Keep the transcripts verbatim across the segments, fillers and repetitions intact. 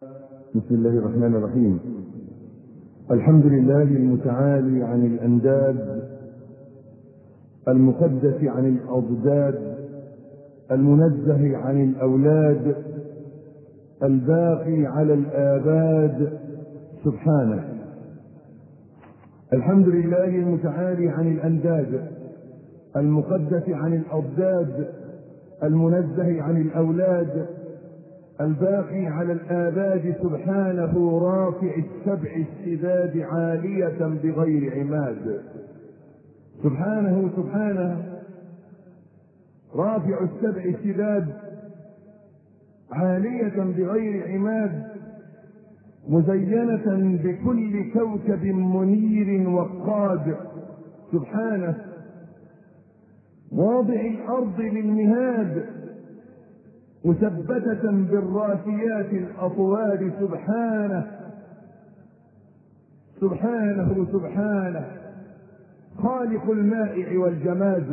بسم الله الرحمن الرحيم. الحمد لله المتعالي عن الأنداد، المقدس عن الأضداد، المنزه عن الأولاد، الباقي على الآباد سبحانه. الحمد لله المتعالي عن الأنداد، المقدس عن الأضداد، المنزه عن الأولاد، الباقي على الآباد سبحانه، رافع السبع السداد عالية بغير عماد. سبحانه سبحانه رافع السبع السداد عالية بغير عماد، مزينة بكل كوكب منير وقاد. سبحانه واضع الأرض للمهاد، مثبتة بالراسيات الأطوال. سبحانه سبحانه سبحانه خالق المائع والجماد،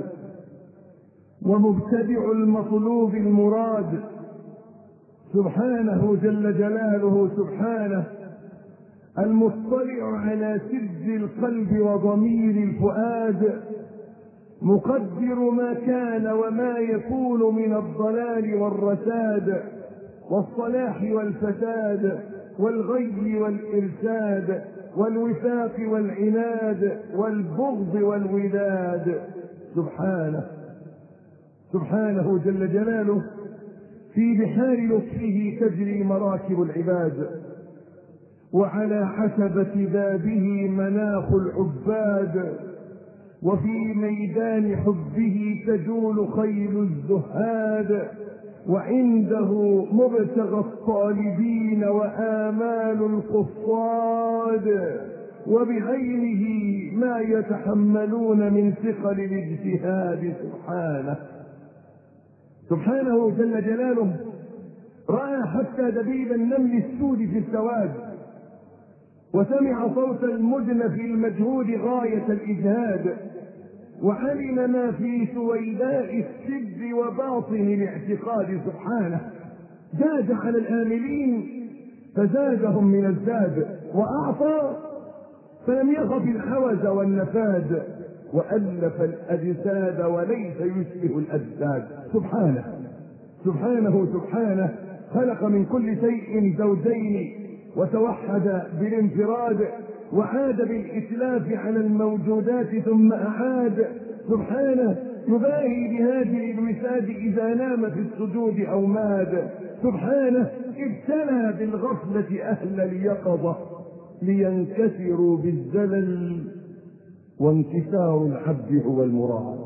ومبتدع المطلوب المراد. سبحانه جل جلاله. سبحانه المطلع على سر القلب وضمير الفؤاد، مقدر ما كان وما يكون من الضلال والرساد، والصلاح والفساد، والغي والإرساد، والوفاق والعناد، والبغض والوداد. سبحانه سبحانه جل جلاله في بحار لطفه تجري مراكب العباد، وعلى حسبة بابه مناخ العباد، وفي ميدان حبه تجول خيل الزهاد، وعنده مبتغى الطالبين وآمال القصاد، وبعينه ما يتحملون من ثقل الاجتهاد. سبحانه سبحانه جل جلاله رأى حتى دبيب النمل السود في السواد، وسمع صوت المدن في المجهود غاية الإجهاد، وعلم ما في سويداء السر وباطن الاعتقاد. سبحانه زاد على الآملين فزادهم من الزاد، وأعطى فلم يخف الحوز والنفاد، وألف الأجساد وليس يشبه الأجساد. سبحانه سبحانه سبحانه خلق من كل شيء زوجين، وتوحد بالانفراد، وعاد بالإتلاف على الموجودات ثم أعاد. سبحانه يباهي بهذه الوساد إذا نام في السجود أو ماد. سبحانه ابتلى بالغفلة أهل اليقظة لينكسروا بالزلل، وانكسار العبد هو المراد.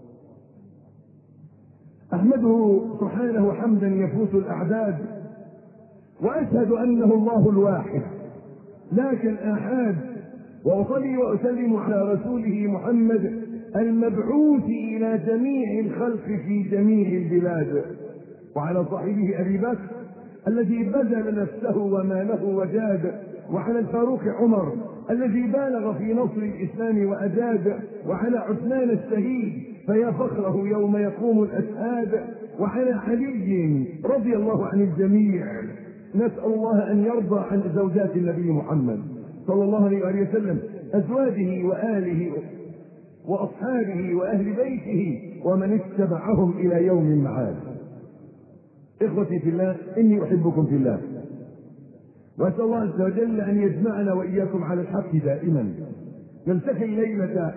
أحمده سبحانه حمدا يفوت الأعداد، وأشهد أنه الله الواحد لا كالآحاد، وأصلي وأسلم على رسوله محمد المبعوث إلى جميع الخلق في جميع البلاد، وعلى صاحبه أبي بكر الذي بذل نفسه وماله وجاد، وعلى الفاروق عمر الذي بالغ في نصر الإسلام وأجاد، وعلى عثمان الشهيد فيا فخره يوم يقوم الأشهاد، وعلى علي رضي الله عن الجميع. نسأل الله أن يرضى عن زوجات النبي محمد صلى الله عليه وسلم، أزواجه وآله وأصحابه وأهل بيته ومن اتبعهم إلى يوم المعاد. إخوتي في الله، إني أحبكم في الله، وأسأل الله عز وجل أن يجمعنا وإياكم على الحق دائما. نلتقي ليلة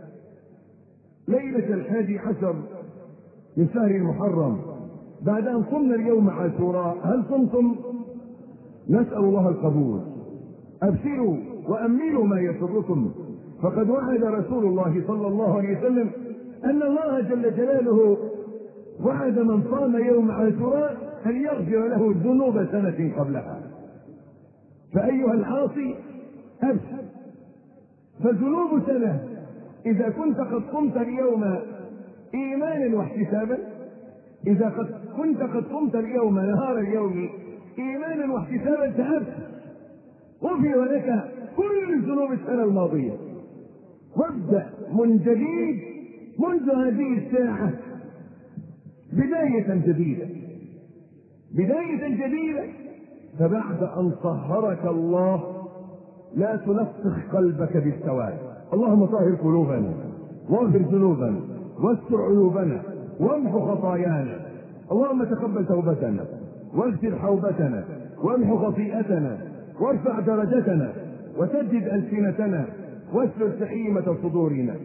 ليلة الحادي عشر من شهر المحرم بعد أن صمنا اليوم عاشوراء. هل صمتم؟ نسأل الله القبول. أبشروا وأملوا ما يسركم، فقد وعد رسول الله صلى الله عليه وسلم أن الله جل جلاله وعد من صام يوم عاشوراء أن يغفر له ذنوب سنة قبلها. فأيها العاصي أبشر، فذنوب سنة إذا كنت قد صمت اليوم إيمانا واحتسابا، إذا قد كنت قد صمت اليوم نهار اليوم إيمانا واحتسابا فأبشر، غفر لك كل ذنوب السنة الماضية، وابدأ من جديد منذ هذه الساعة بداية جديدة بداية جديدة فبعد أن طهرك الله لا تلطخ قلبك بالسواد. اللهم طهر قلوبنا واغفر ذنوبنا واستر عيوبنا وامحو خطايانا. اللهم تقبل توبتنا واغفر حوبتنا وامحو خطيئتنا وارفع درجتنا وسدد ألسنتنا واسلل سحيمة صدورنا.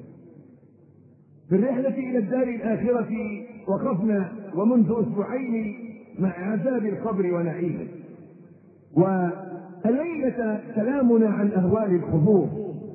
في الرحلة إلى الدار الآخرة وقفنا ومنذ أسبوعين مع عذاب القبر ونعيمه، والليلة كلامنا عن أهوال القبور.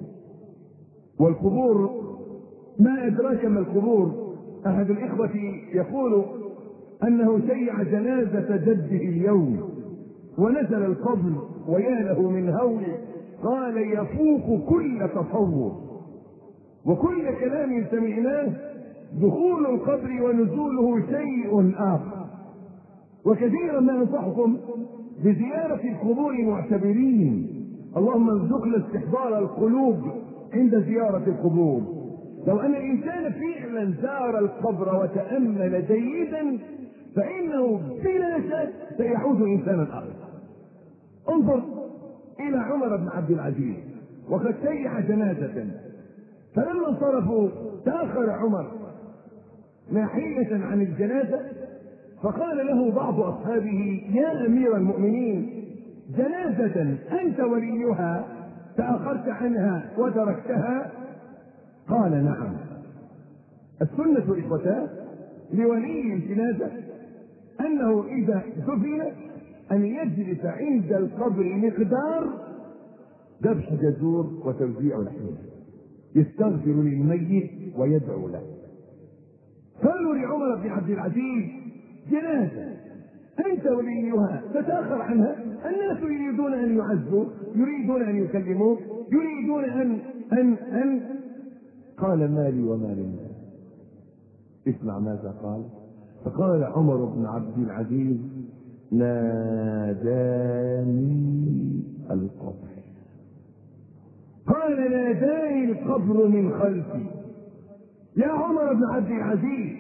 والقبور ما أدراك ما القبور؟ أحد الإخوة يقول أنه شيع جنازة جده اليوم ونزل القبر ويا له من هول، قال يفوق كل تصور وكل كلام سمعناه. دخول القبر ونزوله شيء آخر. وكثيرا ما ننصحكم بزيارة القبور معتبرين. اللهم ارزقنا استحضار القلوب عند زيارة القبور. لو أن الإنسان فعلا زار القبر وتأمل جيدا فإنه بلا شك سيعود إنسانا آخر. انظر إلى عمر بن عبد العزيز وقد شيع جنازة، فلما انصرفوا تأخر عمر ناحية عن الجنازة فقال له بعض أصحابه يا أمير المؤمنين جنازة أنت وليها تأخرت عنها وتركتها؟ قال نعم. السنة إخوتاه لولي الجنازة أنه إذا دفن أن يجلس عند القبر مقدار ذبح جزور وتوزيع لحمه، يستغفر للميت ويدعو له. قالوا لعمر بن عبد العزيز جنازة أنت وليها تتأخر عنها، الناس يريدون أن يعزوا، يريدون أن يكلموه، يريدون أن أن أن قال مالي وما لله. اسمع ماذا قال. فقال عمر بن عبد العزيز ناداني القبر. قال ناداني القبر من خلفي. يا عمر بن عبد العزيز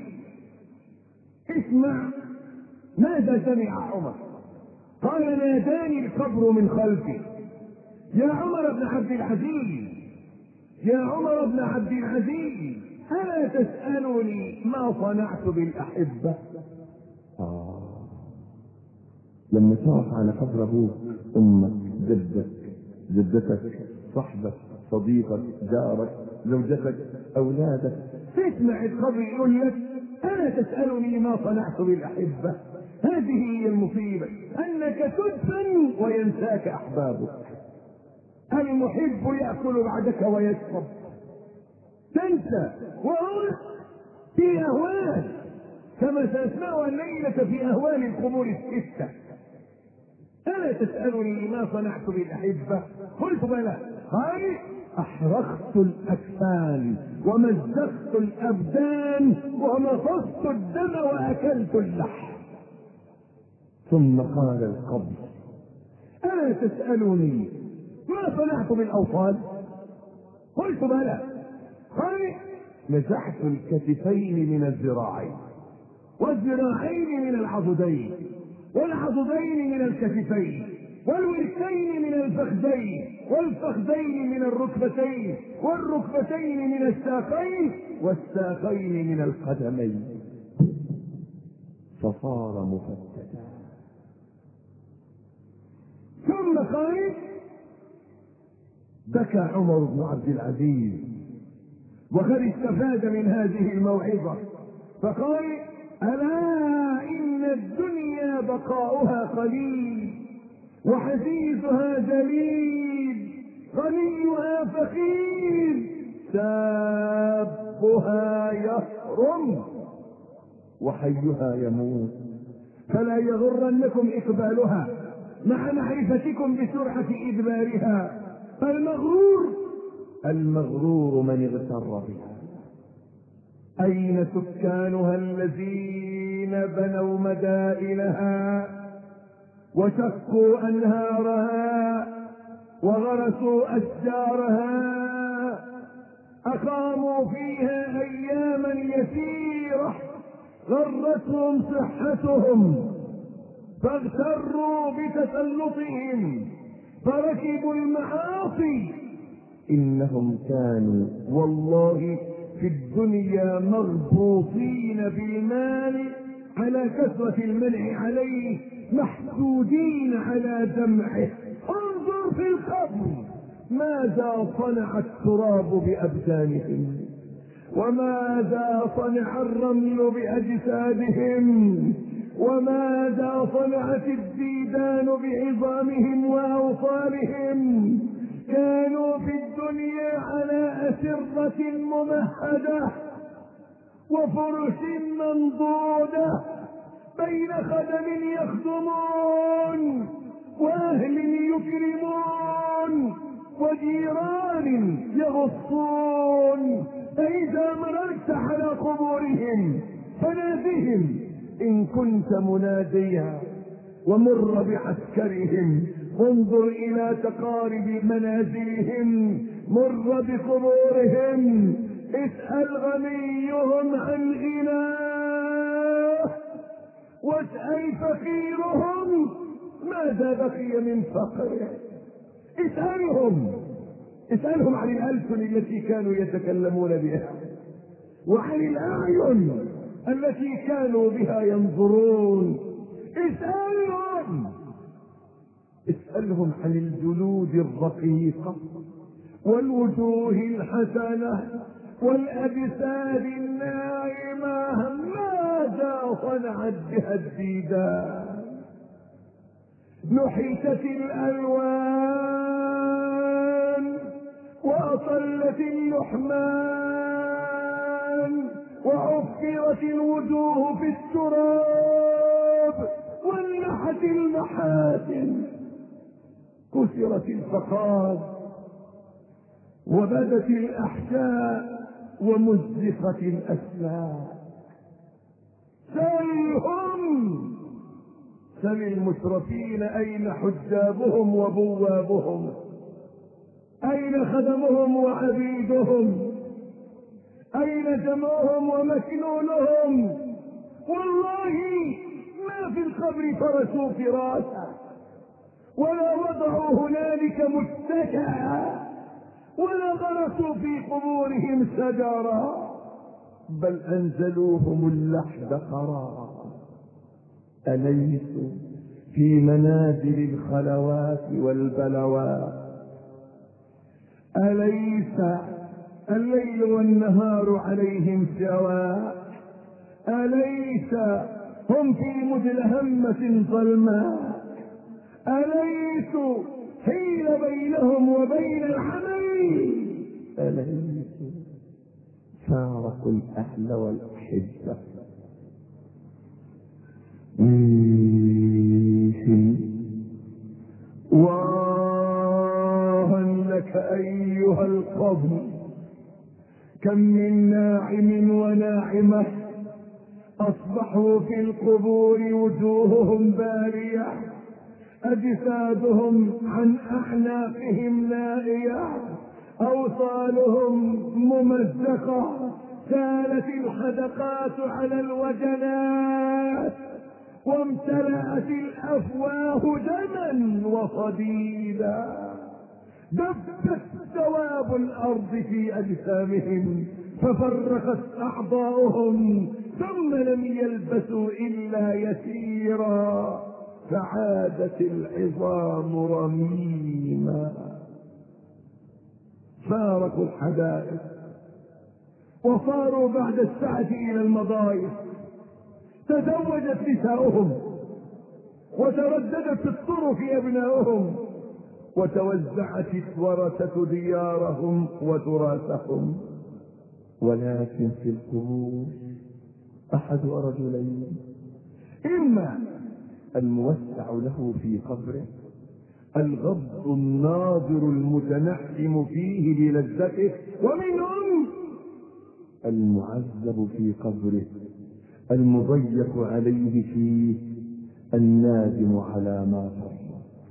اسمع ماذا سمع عمر. قال ناداني القبر من خلفي. يا عمر بن عبد العزيز يا عمر بن عبد العزيز ألا تسألني ما صنعت بالأحبة؟ آه. لما تقف على قبر أبوك أمك جدك جدتك صحبك صديقك جارك زوجتك أولادك تسمع القبر يقول لك ألا تسألني ما صنعت بالأحبة؟ هذه هي المصيبة، أنك تدفن وينساك أحبابك. المحب يأكل بعدك ويشرب، تنسى وهو في أهوال كما سنسمعها الليلة في أهوال القبور الستة. ألا تسألني ما صنعت بالأحبة؟ قلت بلى. قال أحرقت الأكفان ومزقت الأبدان ومصصت الدم وأكلت اللحم. ثم قال القبر ألا تسألني ما صنعت بالأوصال؟ قلت بلى. قال نزحت الكتفين من الذراعين والذراعين من العضدين والعضدين من الكتفين والوركين من الفخذين والفخذين من الركبتين والركبتين من الساقين والساقين من القدمين، فصار مفتتا. ثم قال بكى عمر بن عبد العزيز وقد استفاد من هذه الموعظة فقال ألا إن الدنيا بقاؤها قليل وحديثها جليل، غنيها فقير، شابها يحرم وحيها يموت، فلا يغرنكم إقبالها مع معرفتكم بسرعة إدبارها. المغرور المغرور من اغتر بها. أين سكانها الذين بنوا مدائنها وشقوا أنهارها وغرسوا أشجارها أقاموا فيها أياما يسيرة غرتهم صحتهم فاغتروا بتسلطهم فركبوا المعاصي. إنهم كانوا والله في الدنيا مغبوطين بالمال على كثرة المنع عليه، محسودين على جمعه. انظر في القبر ماذا صنع التراب بأبدانهم، وماذا صنع الرمل بأجسادهم، وماذا صنعت الديدان بعظامهم وأوصالهم. كانوا في الدنيا على أسرة ممهدة وفرش منضودة، بين خدم يخدمون وأهل يكرمون وجيران يغصون. فإذا مررت على قبورهم فنادهم إن كنت مناديا، ومر بعسكرهم وانظر إلى تقارب منازلهم، مر بقبورهم، اسأل غنيهم عن غناه واسأل فقيرهم ماذا بقي من فقره. اسألهم اسألهم عن الألسن التي كانوا يتكلمون بها، وعن الأعين التي كانوا بها ينظرون. اسألهم اسألهم عن الجلود الرقيقة والوجوه الحسنة والأجساد الناعمة، ماذا صنعت بها الديدان. نحتت الألوان وأطلت اللحمان وعفرت الوجوه في التراب ولحت المحاسن، كسرت الفخار وبدت الأحشاء ومزقت الأسماء. سلهم سل المترفين أين حجابهم وبوابهم، أين خدمهم وعبيدهم، أين جمعهم ومكنونهم. والله ما في القبر فرشوا فراشا، ولا وضعوا هنالك متكئا، ولا غرسوا في قبورهم شجرا، بل أنزلوهم اللحد قرارا. أليسوا في منازل الخلوات والبلوات؟ أليس الليل والنهار عليهم سواء؟ أليس هم في مدلهمة ظلماء؟ أليسوا حيل بينهم وبين العمل؟ أليسوا فارقوا الأهل والأحبة؟ واها لك أيها القبر، كم من ناعم وناعمة أصبحوا في القبور وجوههم بارية، أجسادهم عن أعناقهم نائية، أوصالهم ممزقة، سالت الحدقات على الوجنات، وامتلأت الأفواه دما وصديدا. دبت ثواب الأرض في أجسامهم ففرقت أعضاؤهم، ثم لم يلبثوا إلا يسيرا فعادت العظام رميما. فارقوا الحدائق وصاروا بعد السعة إلى المضايق. تزوجت نساؤهم وترددت في الطرق أبناؤهم، وتوزعت الورثة ديارهم وتراثهم. ولكن في القبور أحد رجلين، إما الموسع له في قبره الغض الناظر المتنعم فيه بلذته، ومنهم المعذب في قبره المضيق عليه فيه النادم على ما فرط.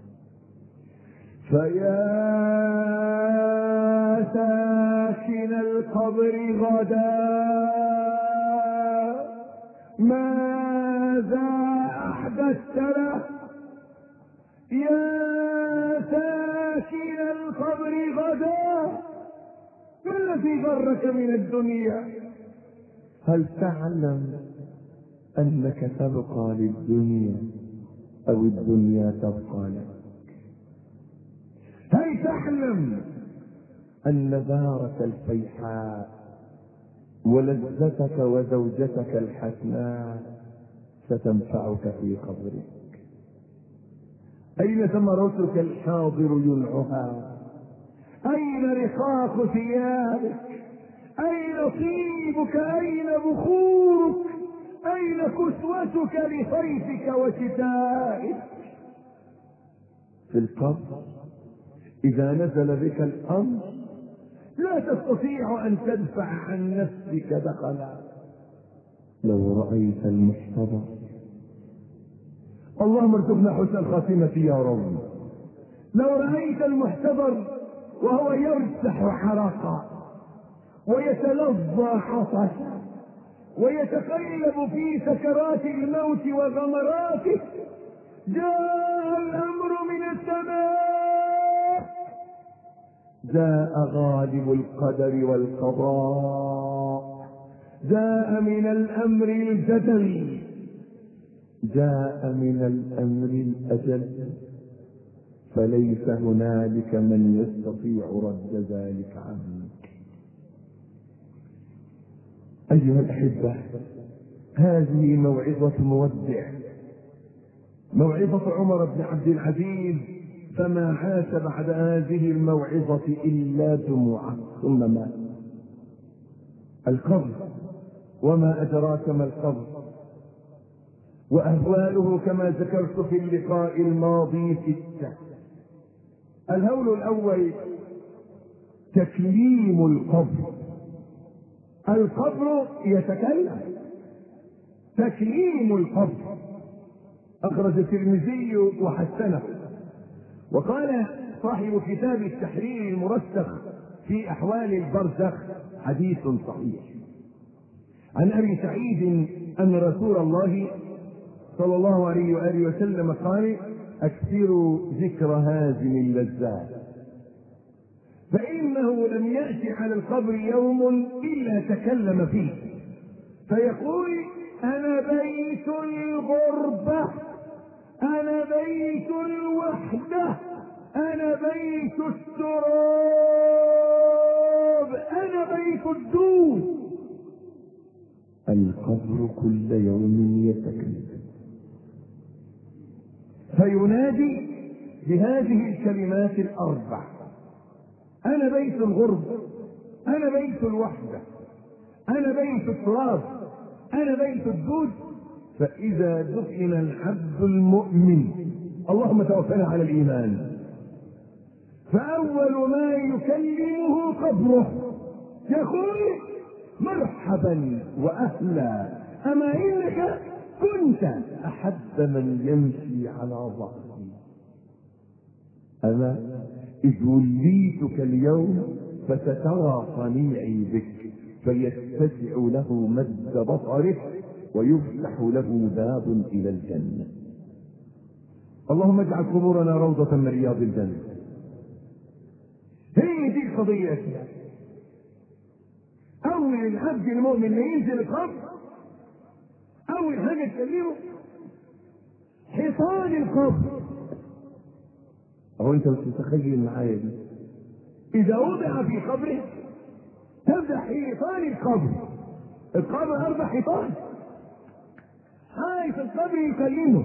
فيا ساكن القبر غدا، ماذا أحدث البسترة يا ساكن القبر غدا ما الذي غرك من الدنيا؟ هل تعلم أنك تبقى للدنيا أو الدنيا تبقى لك؟ هل تعلم أن دارك الفيحاء ولذتك وزوجتك الحسناء ستنفعك في قبرك؟ أين ثمرتك الحاضر ينعها؟ أين رقاق ثيابك؟ أين طيبك؟ أين بخورك؟ أين كسوتك لصيفك وشتائك؟ في القبر إذا نزل بك الأمر لا تستطيع أن تدفع عن نفسك دخلا. لو رأيت المحتضر، اللهم ارزقنا حسن الخاتمة يا رب. لو رأيت المحتضر وهو يرسح عرقا ويتلظى عطشا ويتقلب في سكرات الموت وغمراته، جاء الأمر من السماء، جاء غالب القدر والقضاء، جاء من الأمر الجدل، جاء من الأمر الأجل، فليس هنالك من يستطيع رد ذلك عنك. أيها الأحبة، هذه موعظة مودع، موعظة عمر بن عبد العزيز، فما عاش بعد هذه الموعظة إلا دموعا ثم مات. القبر، وما أدراك ما القبر، وأهواله كما ذكرت في اللقاء الماضي ستة. الهول الأول تكليم القبر. القبر يتكلم، تكليم القبر. أخرج الترمذي وحسنه، وقال صاحب كتاب التحرير المرسخ في أحوال البرزخ حديث صحيح عن أبي سعيد أن رسول الله صلى الله عليه وآله وسلم قال: أكثروا ذكر هازم اللذات، فإنه لم يأتي على القبر يوم إلا تكلم فيه فيقول: أنا بيت الغربة، أنا بيت الوحدة، أنا بيت التراب، أنا بيت الدود. القبر كل يوم يتكلم، فينادي بهذه الكلمات الأربع: أنا بيت الغربة، أنا بيت الوحدة، أنا بيت التراب، أنا بيت الدود. فإذا دفن العبد المؤمن، اللهم توفنا على الإيمان، فأول ما يكلمه قبره، يقول: مرحبا وأهلا، أما إنك كنت أحب من يمشي على ظهري، أما إذ وليتك اليوم فسترى صنيعي بك، فيتسع له مد بصره ويفتح له باب إلى الجنة. اللهم اجعل قبورنا روضة من رياض الجنة. هي دي القضية. أول العبد المؤمن ما ينزل القبر، أول حاجة تكلمه حيطان القبر. أهو أنت مش متخيل معايا دي؟ إذا وضع في قبره تبدأ حيطان القبر. القبر أربع حيطان، حائط القبر يكلمه: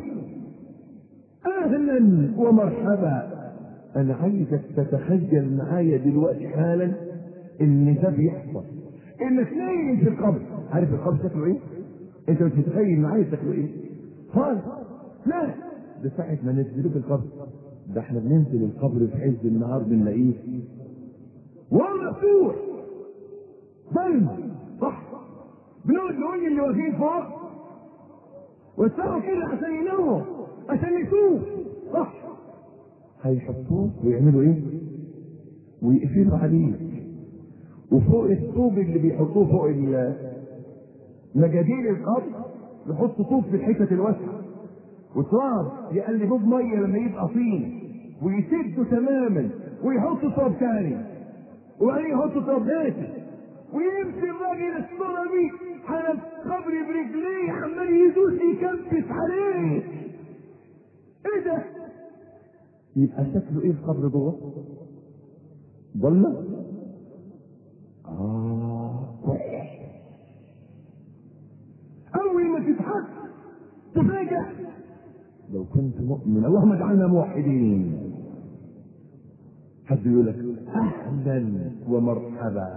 أهلا ومرحبا. أنا عايزك تتخيل معايا دلوقتي حالا إن ده بيحصل، إنك نايم في القبر. عارف القبر شكله إيه؟ أنت مش متخيل معايا شكله إيه؟ خالص لا. ده ساعة ما ننزله في القبر، ده احنا بننزل القبر في عز النهار بنلاقيه وهو مفتوح ظلم، صح؟ بنقعد نقول اللي واقفين فوق ويسروا كده عشان يناموا، عشان يشوف، صح؟ هيحطوه ويعملوا ايه؟ ويقفلوا عليه، وفوق الطوب اللي بيحطوه فوق مجاديل القبر يحطوا طوب في الحتة الواسعة وتراب يقلبوه بميه لما يبقى طين، ويسده تماما ويحطوا تراب تاني، وبعدين يحطوا تراب ناشف، ويمشي الراجل الصربي على القبر برجليه عمال يدوس يكبس عليه. ايه ده؟ يبقى شكله ايه القبر جوه؟ ضلمه. اه اول ما تتحط تفاجأ. لو كنت مؤمن، اللهم اجعلنا موحدين. حد يقول لك اهلا ومرحبا.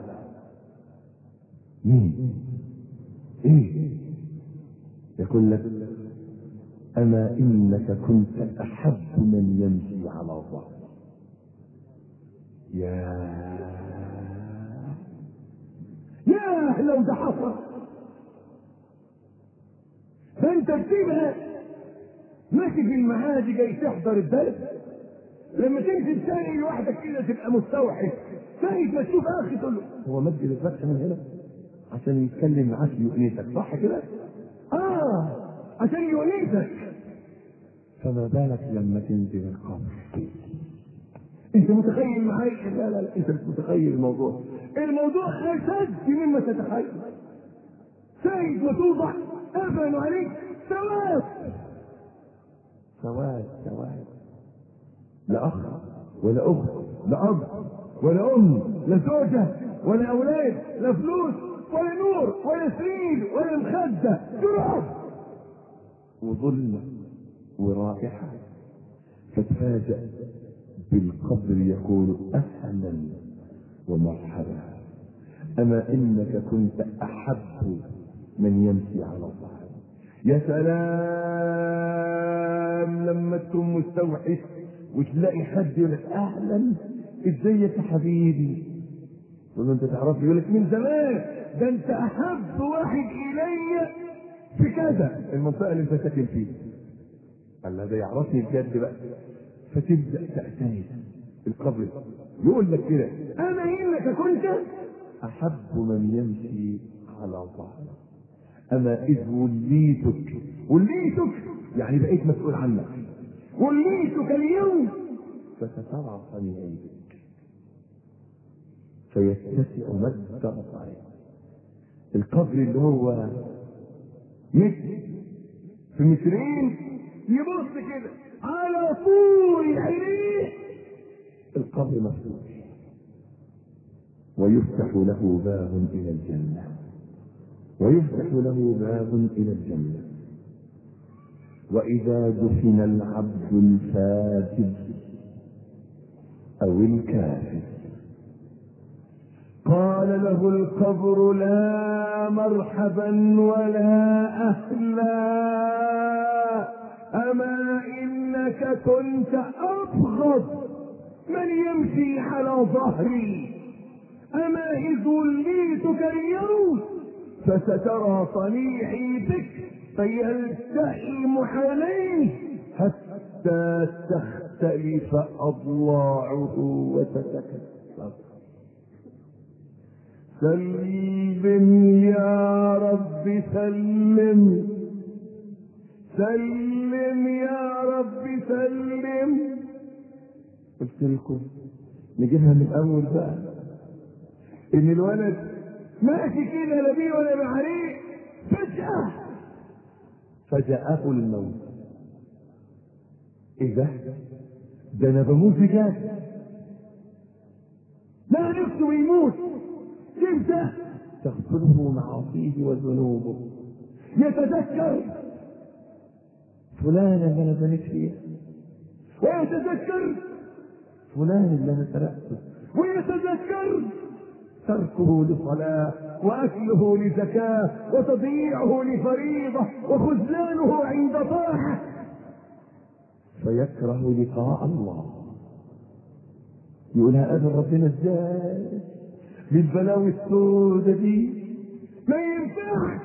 مين؟ ايه؟ يقول لك اما انك كنت احب من يمشي على ظهر. يا يا لو ده حصل فانت تسيبها ماشي في المعادي جاي تحضر الدرس، لما تمشي الثاني لوحدك كده تبقى مستوحش، ثاني ما تشوف اخي تقول له هو مد الفتح من هنا عشان يتكلم معاك يؤنسك، صح كده؟ اه عشان يؤنسك. فما بالك لما تنزل القبر؟ انت متخيل معايا؟ لا لا لا انت مش متخيل الموضوع. الموضوع اشد مما تتخيل. سيد ما توضح قفلوا عليك سواد سواد سواد، لا اخ ولا اخت، لا اب ولا ام، لا زوجه ولا اولاد، لا فلوس ولا نور ولا سرير ولا مخده، تراب وظلمه ورائحه. فتفاجأ بالقبر يقول اهلا ومرحبا، اما انك كنت احب من يمشي على الظهر. يا سلام لما تكون مستوحش وتلاقي حد يقول لك اهلا ازيك يا حبيبي، تقول له انت تعرفني؟ يقول لك من زمان، ده انت احب واحد الي في كذا المنطقه اللي انت ساكن فيها. قال له ده يعرفني بجد بقى. فتبدا تأتي القبر يقول لك كده انا انك كنت احب من يمشي على ظهر، اما اذ وليتك. وليتك يعني بقيت مسؤول عنك. وليتك اليوم فسترى صنيعيك فيتسع مد بصرك. القبر اللي هو متر في مترين يبص كده على طول عينيه القبر مفتوح ويفتح له باب الى الجنه، ويفتح له باب الى الجنه. واذا دفن العبد الفاسد او الكافر قال له القبر لا مرحبا ولا اهلا، اما انك كنت ابغض من يمشي على ظهري، اما اذ وليتك اليوم فسترى صنيعي بك فيلتئم عليه حتى تختلف اضلاعه وتتكسر. سلم يا رب سلم، سلم يا رب سلم. قلت لكم نجيبها من الاول بقى، ان الولد ماشي كده لا بيه ولا بعريه، فجأة فجاءه الموت. ايه ده؟ ده انا بموت بجد. لا نفسه يموت. امتى؟ تغفله معاصيه وذنوبه. يتذكر فلان اللي انا بنيت فيه، ويتذكر فلان اللي انا سرقته، ويتذكر تركه لصلاة واكله لزكاة وتضييعه لفريضة وخذلانه عند طاعة، فيكره لقاء الله. يقول هقابل ربنا ازاي بالبلاوي السودة دي؟ ما ينفعش.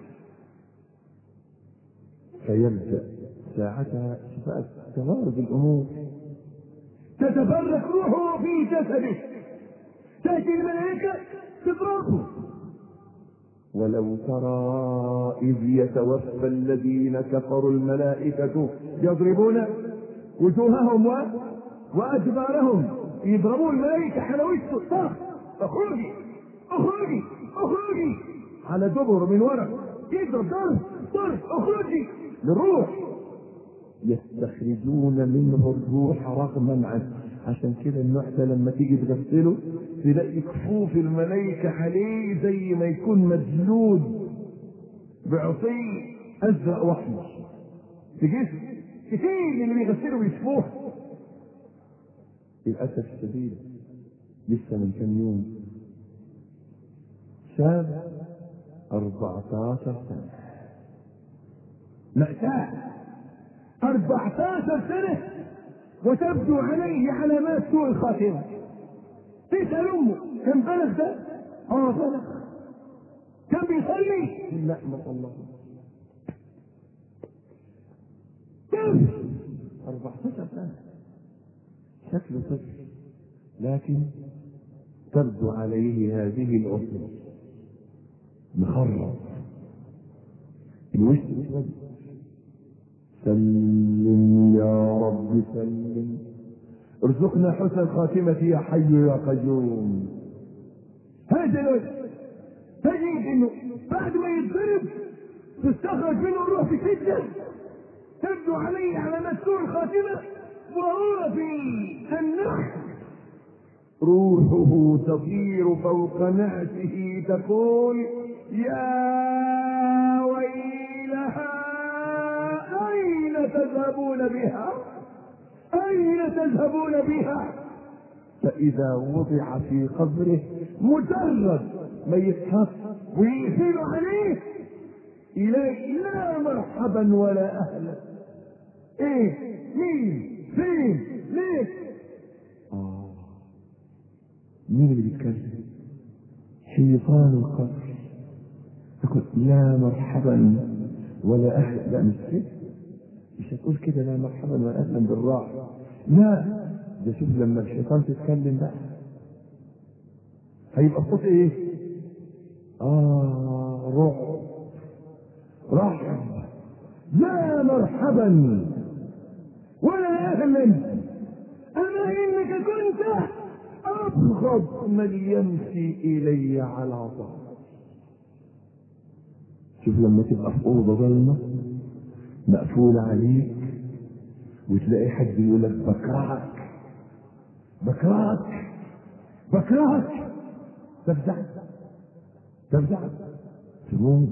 فيبدأ ساعتها شفاء تغارب الامور، تتفرق روحه في جسده، تأتي الملائكة تضربه ولو ترى إذ يتوفى الذين كفروا الملائكة يضربون وجوههم و... وأدبارهم، يضربون الملائكة على وجهه، طرف اخرجي اخرجي اخرجي، على دبر من ورا يضرب طرف طرف اخرجي للروح، يستخرجون منه الروح رغما عنه. عشان كده النوع ده لما تيجي تغسله تلاقي كفوف الملائكة عليه زي ما يكون مجلود بعصي ازرق واحمر في جسم كتير اللي بيغسلوا بيشوفوه. للأسف الشديد لسه من كم يوم شاب أربعة عشر سنة، مأساة، أربعة عشر سنة وتبدو عليه علامات سوء الخاتمة. تسأل أمه كم بلغ ده؟ اه بلغ. كم بيصلي؟ لا ما شاء الله. كم؟ أربعة عشر سنة، شكله طفل، لكن تبدو عليه هذه الأسرة مخرب، الوش اسود. سلم يا رب سلم، ارزقنا حسن الخاتمة يا حي يا قيوم. هذا الوجه تجد انه بعد ما يتضرب تستخرج منه الروح بشدة، تبدو عليه علامات سوء الخاتمة، وهو في النحر روحه تطير فوق نعشه تقول يا ويلها أين تذهبون بها؟ أين تذهبون بها؟ فإذا وضع في قبره مجرد ما يتحط ويقفل عليه إليه لا مرحبا ولا أهلا. إيه؟ مين؟ فين؟ ليه؟ آه مين اللي بيتكلم؟ شيطان القبر يقول لا مرحبا ولا أهلا. لا مش كده، مش هتقول كده لا مرحبا ولا أهلا بالراحة، لا ده شوف لما الشيطان تتكلم بقى هيبقى الصوت ايه؟ اه رعب رعب. لا مرحبا ولا اهلا، اما انك كنت ابغض من يمشي الي على ظهري. شوف لما تبقى في اوضه ضلمه مقفوله عليك وتلاقي حد يقول لك بكرهك بكرهك بكرهك، تفزع تفزع تموت.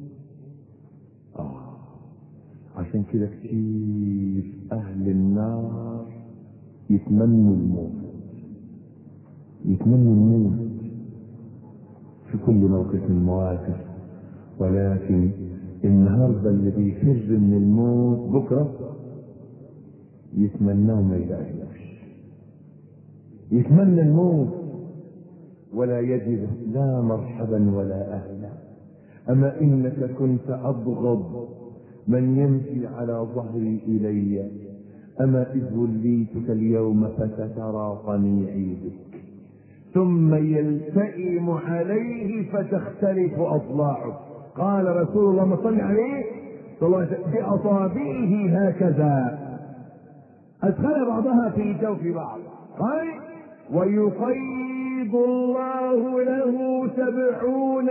آه عشان كده كتير أهل النار يتمنوا الموت، يتمنوا الموت في كل موقف من المواقف، ولكن النهارده اللي بيفر من الموت بكره يتمناه ما يلاقيهوش، يتمنى الموت ولا يجد لا مرحبا ولا أهلا. أما إنك كنت أبغض من يمشي على ظهري إلي، أما إذ وليتك اليوم فسترى صنيعي بك، ثم يلتئم عليه فتختلف أضلاعه. قال رسول الله ما صلى عليه صلى الله عليه وسلم بأصابعه هكذا أدخل بعضها في جوف بعض، قال ويقيض الله له سبعون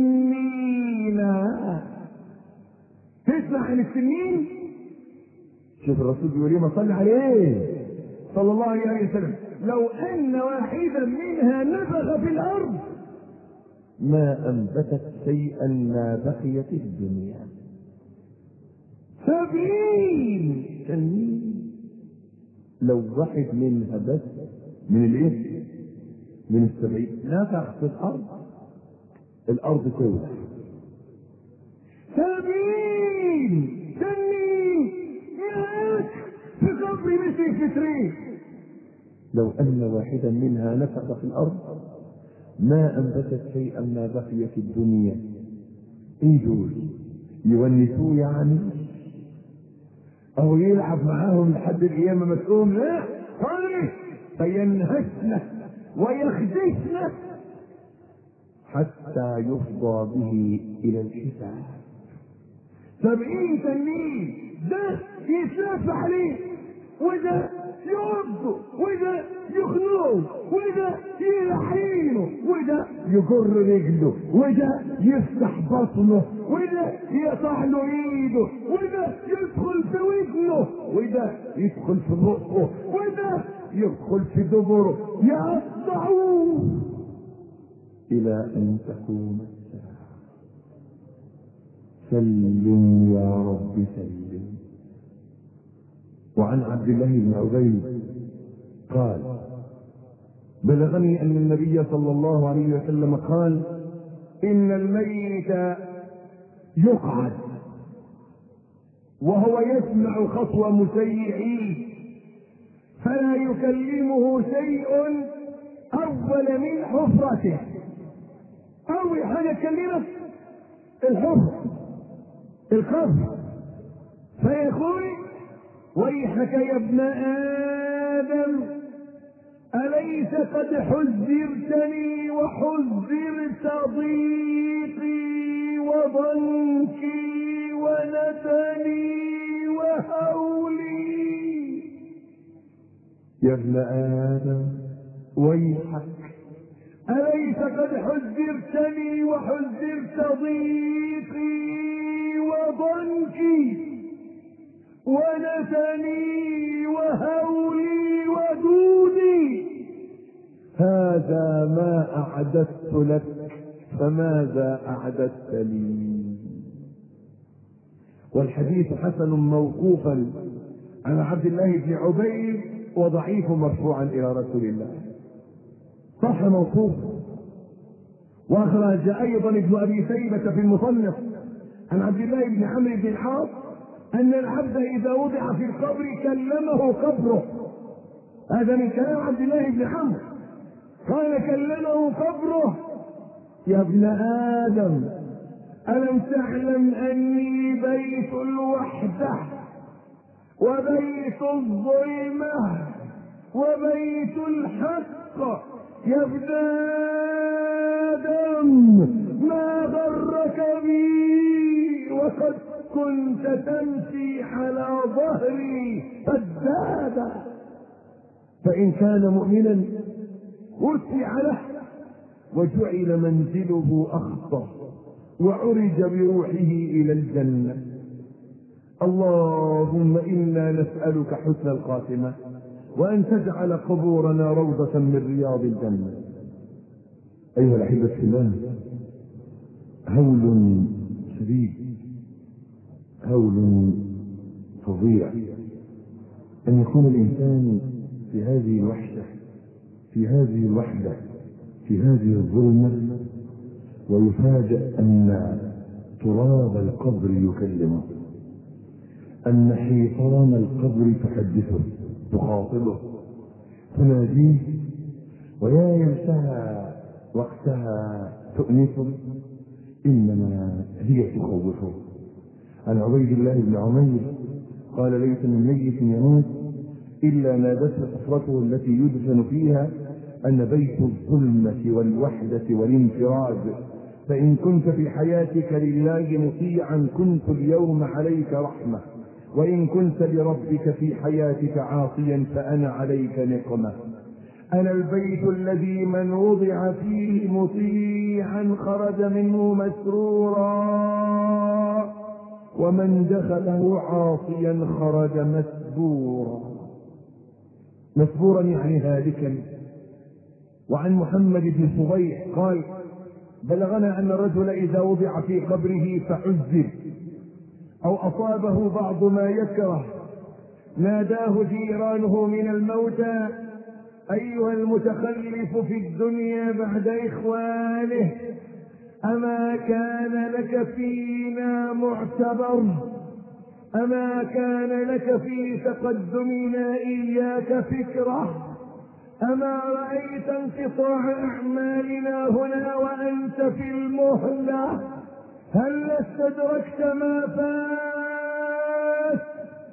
سنينا. تسمع عن السنين؟ شوف الرسول بيقول ما صلى عليه صلى الله عليه وسلم لو ان واحدا منها نفخ في الارض ما انبتت شيئا ما بقيت الدنيا. سبعين سنين لو واحد منها بس من الايه؟ من السبعين نفخ في الارض الارض تولع. سبعين سنين مات في قبر مثل كترين. لو ان واحدا منها نفخ في الارض ما انبتت شيئا ما بقي في الدنيا. ايه دول؟ يونسوه يعني او يلعب معاهم لحد القيامه ما تقوم؟ لا، قال فينهشنا ويخدشنا حتى يفضى به إلى الحساب. سبعين تنين ده يتلف عليه، وده يعضه، وده يخنقه، وده يلحينه، وده يجر رجله، وده يفتح بطنه، وده يقطع له ايده، وده يدخل في ودنه، وده يدخل في بقه، وده يدخل في دبره، يقطعوه إلى أن تقوم الساعة. سلم يا رب سلم. وعن عبد الله بن عبيد قال: بلغني أن النبي صلى الله عليه وسلم قال: إن الميت يقعد وهو يسمع خطوة مسيعيه فلا يكلمه شيء أول من حفرته. أول حاجة تكلمك الحفر القبر، فيقول: ويحك يا ابن آدم، أليس قد حذرتني وحذرت ضيقي وضنكي ونتني وهولي؟ يا ابن آدم ويحك، أليس قد حذرتني وحذرت ضيقي وضنكي ونتني وهولي ودودي؟ هذا ما أعددت لك، فماذا أعددت لي؟ والحديث حسن موقوفا عن عبد الله بن عبيد، وضعيف مرفوعا إلى رسول الله. صح موقوف. وأخرج أيضا ابن أبي شيبة في المصنف عن عبد الله بن عمرو بن العاص أن العبد إذا وضع في القبر كلمه قبره. هذا من كلام عبد الله بن عمرو، قال: كلمه قبره: يا ابن آدم، ألم تعلم أني بيت الوحدة وبيت الظلمة وبيت الحق؟ يا ابن آدم، ما غرك بي وقد كنت تمشي على ظهري سدادا؟ فإن كان مؤمنا وسع له وجعل منزله أخطى وعرج بروحه إلى الجنة. اللهم إنا نسألك حسن الخاتمة، وأن تجعل قبورنا روضة من رياض الجنة. أيها الأحبة في الله، هول شديد، هول فظيع أن يكون الإنسان في هذه الوحشة، في هذه الوحدة، في هذه الظلمة، ويفاجأ أن تراب القبر يكلمه، أن حيطان القبر تحدثه، تخاطبه، تناديه، ويا ينسها وقتها تؤنسه، إنما هي تخوفه. عن عبيد الله بن عمير قال: ليس من ميت يموت إلا نادته حفرته التي يدفن فيها أن بيت الظلمة والوحدة والانفراد، فإن كنت في حياتك لله مطيعا كنت اليوم عليك رحمة، وإن كنت لربك في حياتك عاصيا فأنا عليك نقمة. أنا البيت الذي من وضع فيه مطيعا خرج منه مسرورا، ومن دخله عاصيا خرج مسبورا. مسبورا يعني هالكا. وعن محمد بن صبيح قال: بلغنا أن الرجل إذا وضع في قبره فعذب أو أصابه بعض ما يكره ناداه جيرانه من الموتى: أيها المتخلف في الدنيا بعد إخوانه، أما كان لك فينا معتبر؟ أما كان لك في تقدمنا إياك فكرة؟ أما رأيت انقطاع أعمالنا هنا وأنت في المهلة؟ هل استدركت ما فات؟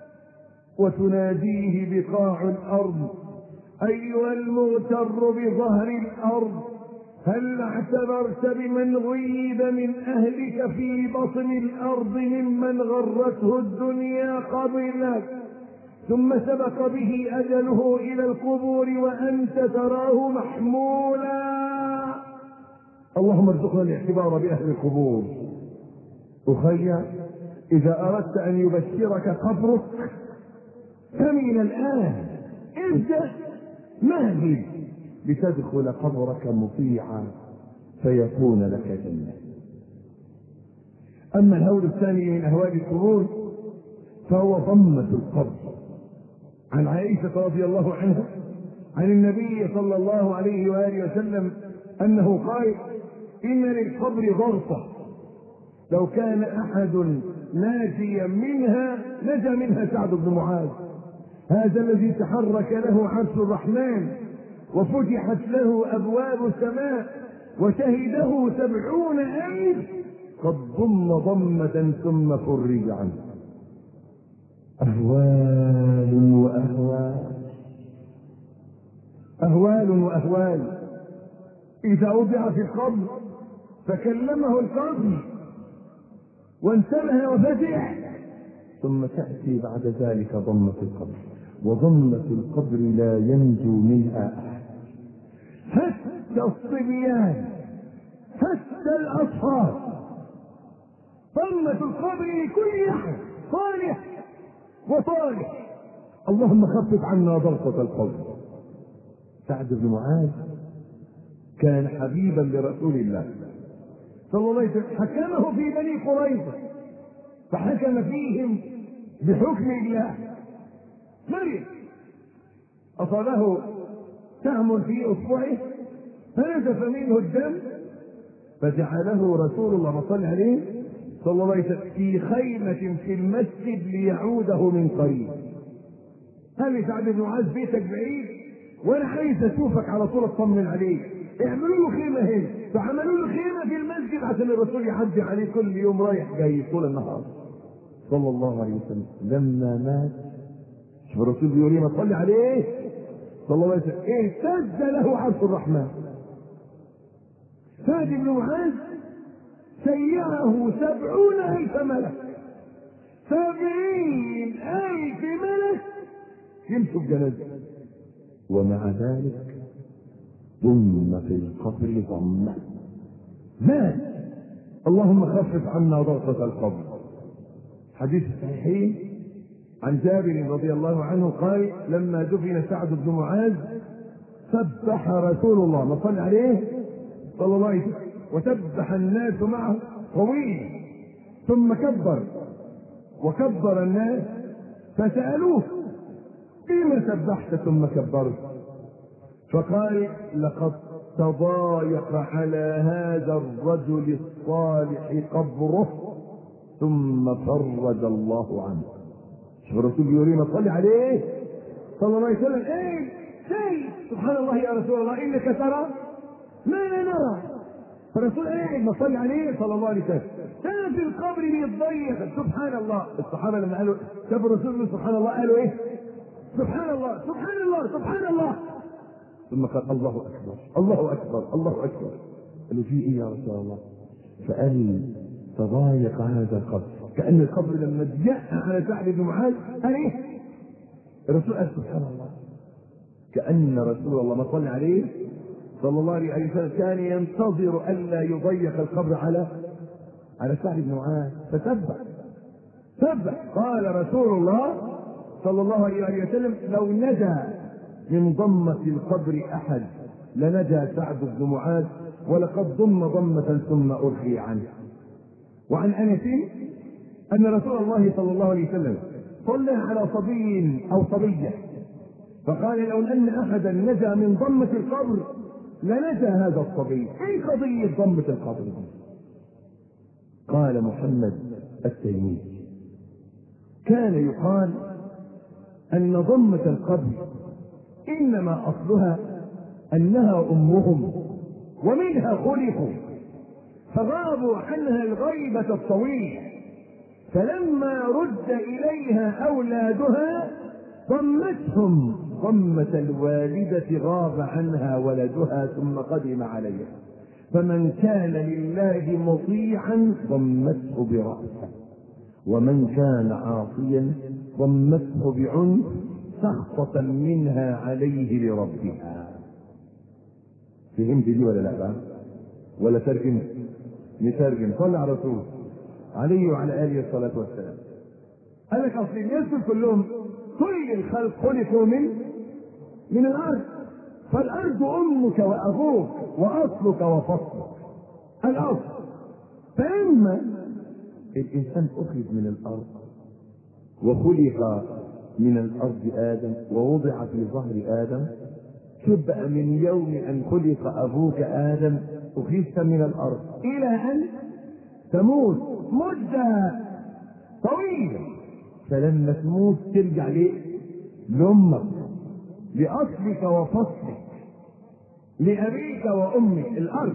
وتناديه بقاع الأرض: أيها المغتر بظهر الأرض، هل اعتبرت بمن غيب من أهلك في بطن الأرض ممن غرته الدنيا قبلك ثم سبق به أجله إلى القبور وأنت تراه محمولا؟ اللهم ارزقنا الاعتبار بأهل القبور. أخي، إذا أردت أن يبشرك قبرك فمن الآن ابدأ مهد لتدخل قبرك مطيعا فيكون لك جنة. أما الهول الثاني من أهوال القبور فهو ضمة القبر. عن عائشة رضي الله عنها عن النبي صلى الله عليه وآله وسلم أنه قال: إن للقبر ضرطة لو كان أحد ناجيا منها نجا منها سعد بن معاذ، هذا الذي تحرك له عرش الرحمن وفتحت له أبواب السماء وشهده سبعون ألف قد ضم ضمة ثم فرج عنه. أهوال وأهوال أهوال وأهوال. إذا وضع في القبر فكلمه القبر وانتبه وفزع، ثم تأتي بعد ذلك ضمة القبر، وضمة القبر لا ينجو منها أحد، حتى الصبيان حتى الأطفال. ضمة القبر لكل أحد صالح وصالح. اللهم خفف عنا ضغطة القبر. سعد بن معاذ كان حبيبا لرسول الله صلى الله عليه وسلم، حكمه في بني قريظة فحكم فيهم بحكم الله. مرض أصابه سهم في أصبعه فنزف منه الدم فجعله رسول الله صلى الله عليه صلى الله عليه وسلم في خيمة في المسجد ليعوده من قريب. هل سعد بن معاذ بيتك بعيد وانا عايز اشوفك على طول اطمن عليك، اعملوا له خيمه هنا، فعملوا له خيمه في المسجد عشان الرسول يعدي عليه كل يوم رايح جاي طول النهار صلى الله عليه وسلم. لما مات شوف الرسول بيقول لي ما تصلي عليه صلى الله عليه وسلم، اهتز له عرش الرحمن. سعد بن معاذ سيره سبعون ألف ملك، سبعين ألف ملك يمسك جنازته، ومع ذلك ضم في القبر ضمه مات. اللهم خفف عنا ضغطة القبر. حديث صحيح عن جابر رضي الله عنه قال: لما دفن سعد بن معاذ سبح رسول الله ما صلى عليه صلى الله عليه وسلم وسبح الناس معه طويل، ثم كبر وكبر الناس فسألوه: لما سبحت ثم كبرت؟ فقال: لقد تضايق على هذا الرجل الصالح قبره ثم فرج الله عنه. شوف الرسول يقول لنا صلي عليه صلى الله عليه وسلم: ايه شيء سبحان الله يا رسول الله انك ترى ما لا نرى. فالرسول قاعد ما صلي عليه صلى الله عليه وسلم كان في القبر بيتضيق. سبحان الله. الصحابه لما قالوا شافوا الرسول سبحان الله قالوا ايه؟ سبحان الله سبحان الله سبحان الله. ثم قال: الله اكبر الله اكبر الله اكبر. قالوا: في ايه يا رسول الله؟ فقال: تضايق هذا القبر. كأن القبر لما ضيق على سعد بن معاذ قال ايه؟ الرسول قال: سبحان الله. كأن رسول الله ما صلى عليه صلى الله عليه وسلم كان ينتظر ألا يضيق القبر على على سعد بن معاذ فسبح سبح. قال رسول الله صلى الله عليه وسلم: لو نجا من ضمة القبر أحد لنجا سعد بن معاذ، ولقد ضم ضمة ثم أرخي عنه. وعن أنس أن رسول الله صلى الله عليه وسلم صلى على صبي أو صبية فقال: لو أن أحدا نجا من ضمة القبر لنجا هذا الصبي. ايه قضية ضمة القبر؟ قال محمد التيمي: كان يقال أن ضمة القبر إنما أصلها أنها أمهم ومنها خلقوا فغابوا عنها الغيبة الطويلة، فلما رد إليها أولادها ضمتهم ضمة الوالدة غاب عنها ولدها ثم قدم عليها. فمن كان لله مطيعا ضمته برأسه، ومن كان عاصيا ضمته بعنف سخطة منها عليه لربها. فهمت دي ولا لا؟ ولا ترجم؟ نترجم. صلى على رسول عليه وعلى آله الصلاة والسلام. قال لك أصل الناس كلهم كل الخلق خلقوا من من الأرض، فالأرض أمك وأبوك وأصلك وفصلك الأصل. فإما الإنسان أخذ من الأرض وخلق من الأرض آدم ووضع في ظهر آدم، تبقى من يوم أن خلق أبوك آدم أخذت من الأرض إلى أن تموت مدة طويلة. فلما تموت ترجع ليه؟ لأمك، لأصلك وفصلك، لأبيك وأمك الأرض.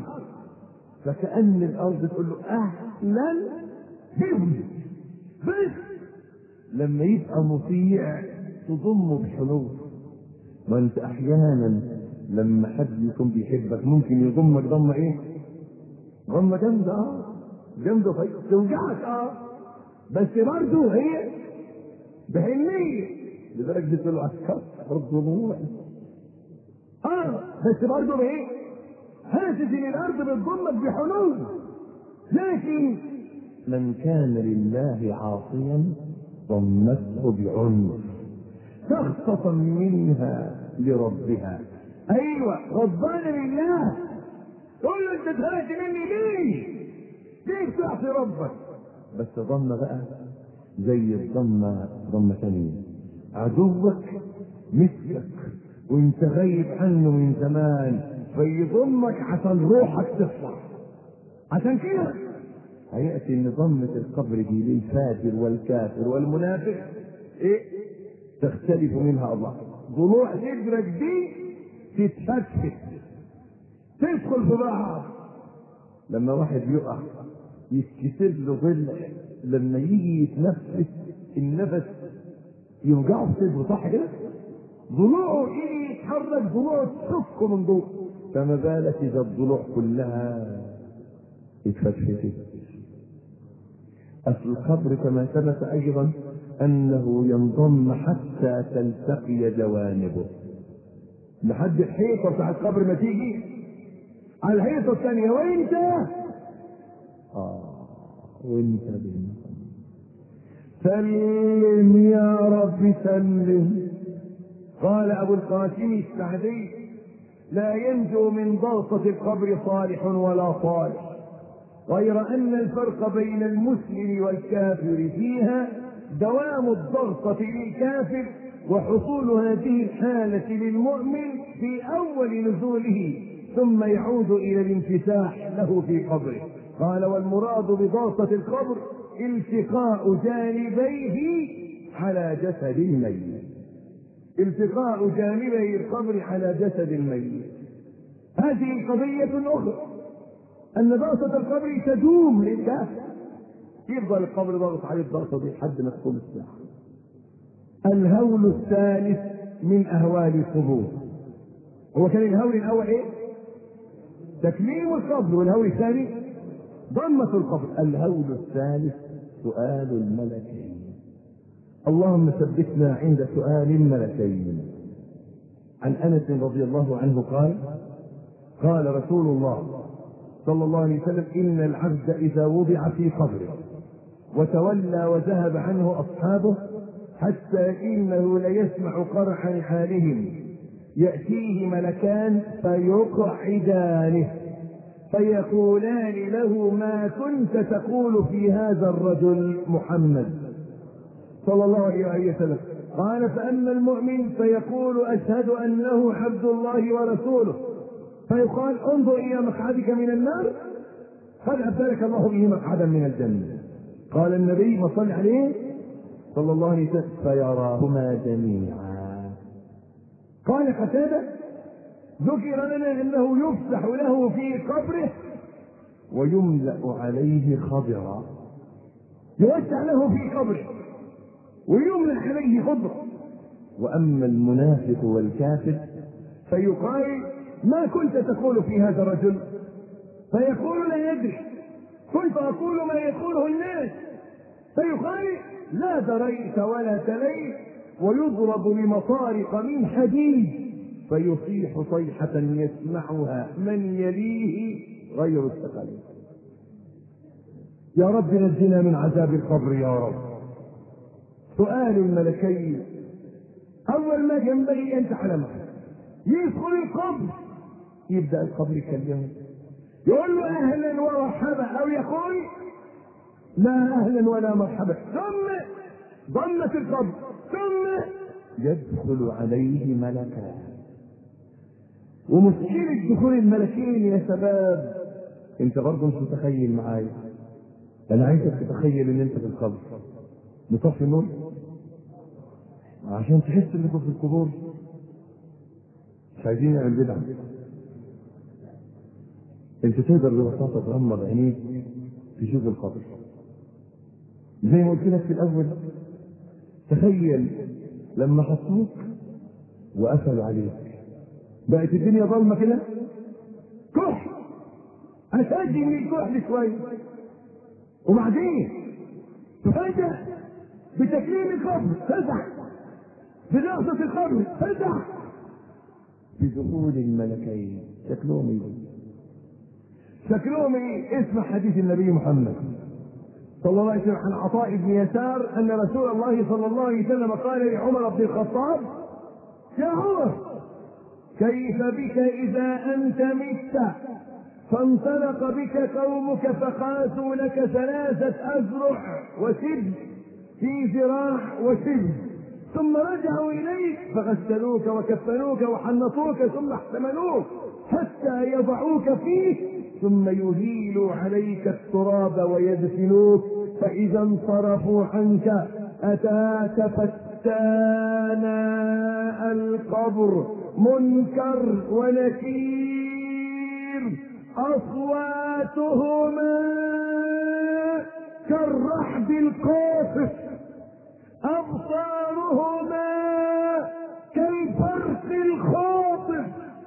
فكأن الأرض تقول له أهلا بهم، بس لما يبقى مطيع تضمه بحنو. وانت احيانا لما حد يكون بيحبك ممكن يضمك ضمه ايه؟ ضمه جامده، اه جامده توجعك، اه بس برضه هي بحنيه، لذلك بتقول له اسكت الضموع، اه بس برضه بايه؟ حاسس ان الارض بتضمك بحنو. لكن من كان لله عاصيا ضمته بعنف سخطة منها لربها. ايوه غضبان لله، تقول له انت اتخرجت مني ليه؟ ليه بتعصي ربك؟ بس ضمه بقى زي الضمه ضمه ثانيه، عدوك مثلك وانت غايب عنه من زمان فيضمك عشان روحك تطلع. عشان كده هيأتي ان ضمة القبر دي للفاجر والكافر والمنافق ايه؟ تختلف منها الله. ضلوع صدرك دي تتفتت تدخل في بعض. لما واحد يقع يتكسر له ضلع، لما يجي يتنفس النفس يوجعه في صدره، صح كده؟ ضلوعه يجي يتحرك ضلوعه تصفه من جوه، فما بالك اذا الضلوع كلها اتفتفتت. أصل القبر كما ثبت أيضا أنه ينضم حتى تلتقي جوانبه، لحد الحيطة بتاع القبر ما تيجي على الحيطة الثانية وأنت آه وأنت بين. سلم يا رب سلم. قال أبو القاسم السعدي: لا ينجو من ضغطة القبر صالح ولا صالح، غير أن الفرق بين المسلم والكافر فيها دوام الضغطة للكافر وحصول هذه الحالة للمؤمن في أول نزوله، ثم يعود إلى الانفتاح له في قبره. قال: والمراد بضغطة القبر التقاء جانبيه على جسد الميت، التقاء جانبي القبر على جسد الميت. هذه قضية أخرى، أن ضغطة القبر تدوم للكافر، يفضل القبر ضغط عليه الضغطة دي لحد ما تقوم الساعة. الهول الثالث من أهوال القبور، هو كان الهول الأول إيه؟ تكليم القبر، والهول الثاني ضمة القبر. الهول الثالث سؤال الملكين. اللهم ثبتنا عند سؤال الملكين. عن أنس رضي الله عنه قال: قال رسول الله صلى الله عليه وسلم: إن العبد إذا وضع في قبره وتولى وذهب عنه أصحابه حتى إنه ليسمع قرع نعالهم يأتيه ملكان فيقعدانه فيقولان له: ما كنت تقول في هذا الرجل محمد صلى الله عليه وسلم؟ قال: فأما المؤمن فيقول: أشهد أنه عبد الله ورسوله، فيقال: انظر إلى مقعدك من النار قد أبدلك الله به مقعدا من الجنة. قال النبي ما صلى عليه صلى الله عليه وسلم: فيراهما جميعا. قال قتادة: ذكر لنا أنه يفسح له في قبره ويملأ عليه خضرا، يوسع له في قبره ويملأ عليه خضرا. وأما المنافق والكافر فيقال: ما كنت تقول في هذا الرجل؟ فيقول لا يدري، كنت أقول ما يقوله الناس، فيقال لا دريت ولا تليت، ويضرب بمطارق من حديد فيصيح صيحة يسمعها من يليه غير الثقلين. يا رب نجنا من عذاب القبر يا رب. سؤال الملكين أول ما ينبغي أن تعلمه، يدخل القبر يبدأ القبر يكلمه يقول له أهلا ومرحبا، أو يقول لا أهلا ولا مرحبا، ثم ضمت القبر، ثم يدخل عليه ملكان. ومشكلة دخول الملكين يا شباب، انت برضه مش متخيل معايا، انا عايزك تتخيل ان انت في القبر نطفي النور عشان تحس انكم في القبور. مش عايزين نعمل بدعة. انت تقدر ببساطة تغمض عينيك تشوف القبر زي ما قلت لك في الاول. تخيل لما حطوك وقفلوا عليك، بقت الدنيا ظلمة كده، كحل، اشد من الكحل شوية، وبعدين تفاجأ بتكريم القبر، تزح بلحظة القبر، تزح بدخول الملكين. شكلهم ايه؟ شكلهم ايه؟ اسمع حديث النبي محمد صلى الله عليه وسلم عن عطاء بن يسار ان رسول الله صلى الله عليه وسلم قال لعمر بن الخطاب: يا عمر، كيف بك اذا انت مت فانطلق بك قومك فقاسوا لك ثلاثة أذرع وسد في ذراع وسد، ثم رجعوا إليك فغسلوك وكفنوك وحنطوك ثم احتملوك حتى يضعوك فيه، ثم يهيلوا عليك التراب ويدفنوك، فإذا انصرفوا عنك أتاك فتانا القبر منكر ونكير، أصواتهما كالرحب القاصف، أبصارهما كالبرق الخاطف،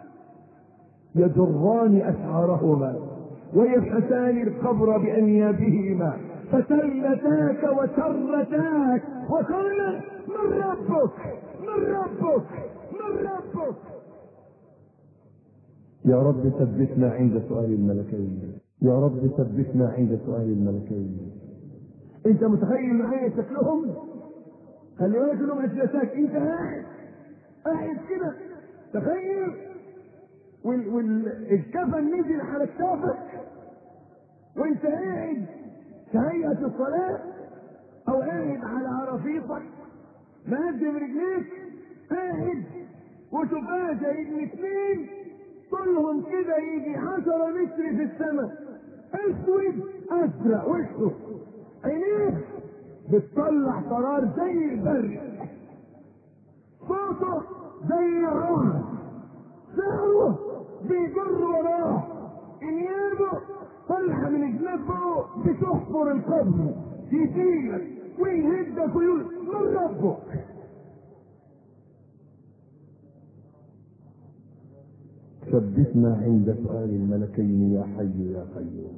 يجران أسعارهما ويبحثان القبر بأنيابهما، فتلتاك وترتاك وقال: من ربك؟ من ربك؟ من ربك؟ يا رب ثبتنا عند سؤال الملكين، يا رب ثبتنا عند سؤال الملكين. انت متخيل معايا شكلهم؟ خلي بالك انهم اجلساك، انت قاعد قاعد كده، تخيل والكفن نزل على كتافك وانت قاعد في هيئة الصلاة، او قاعد على عرفيطك مقدم رجليك، قاعد وتفاجئ ابن اثنين طولهم كده يجي عشرة متر في السماء، اسود ازرق وشه، عينيه بتطلع قرار زي البرق، صوته زي الرعد، سعره بيجر وراه، انيابه طالعه من جنبه بتحفر القبر، يشيلك ويهدك ويقول: من ربك؟ ثبتنا عند سؤال الملكين يا حي يا قيوم.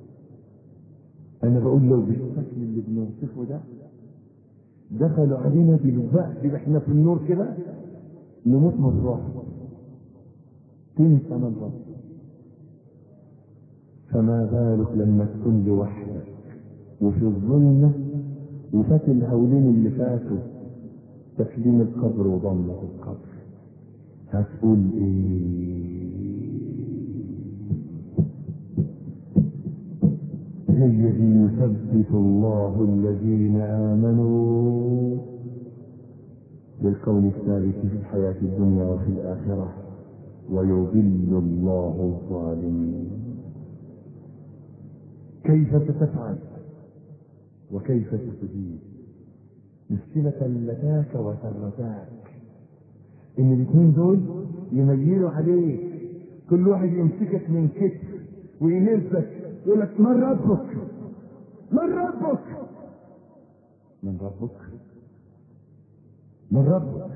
انا بقول لو بالشكل اللي بنوصفه ده دخلوا علينا بالوقت اللي احنا في النور كده نموت مصراح، تنسى من رب. فما بالك لما تكون لوحدك وفي الظلمة وفات الهولين اللي فاتوا تكليم القبر وضمة القبر، هتقول ايه؟ هي دي يثبت الله الذين آمنوا بالقول الثابت في الحياة الدنيا وفي الآخرة، ويضل الله الظالمين. كيف ستفعل وكيف ستجيب؟ مشكلة لتاك وسرتاك ان الاثنين دول يميلوا عليك، كل واحد يمسكك من كتف وينزلك يقول لك: من ربك؟ من ربك؟ من ربك؟ من ربك؟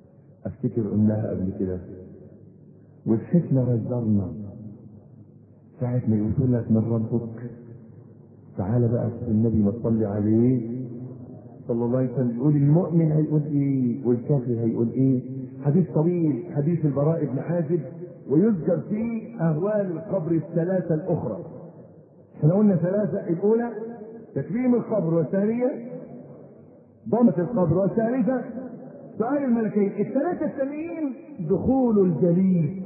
افتكر قلناها قبل كده، والحكمة رزقنا ساعة ما يقول لك من ربك، تعالى بقى النبي ما تصلي عليه صلى الله عليه وسلم، يقول المؤمن هيقول ايه والكافر هيقول ايه. حديث طويل، حديث البراء بن عازب، ويذكر فيه اهوال القبر الثلاثه الاخرى. احنا قلنا ثلاثه، الاولى تكريم القبر، والثانيه ضمة القبر، والثالثه سؤال الملكين. الثلاثه الثانيين دخول الجليل،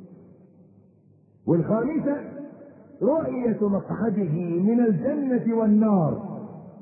والخامسه رؤية مقعده من الجنة والنار،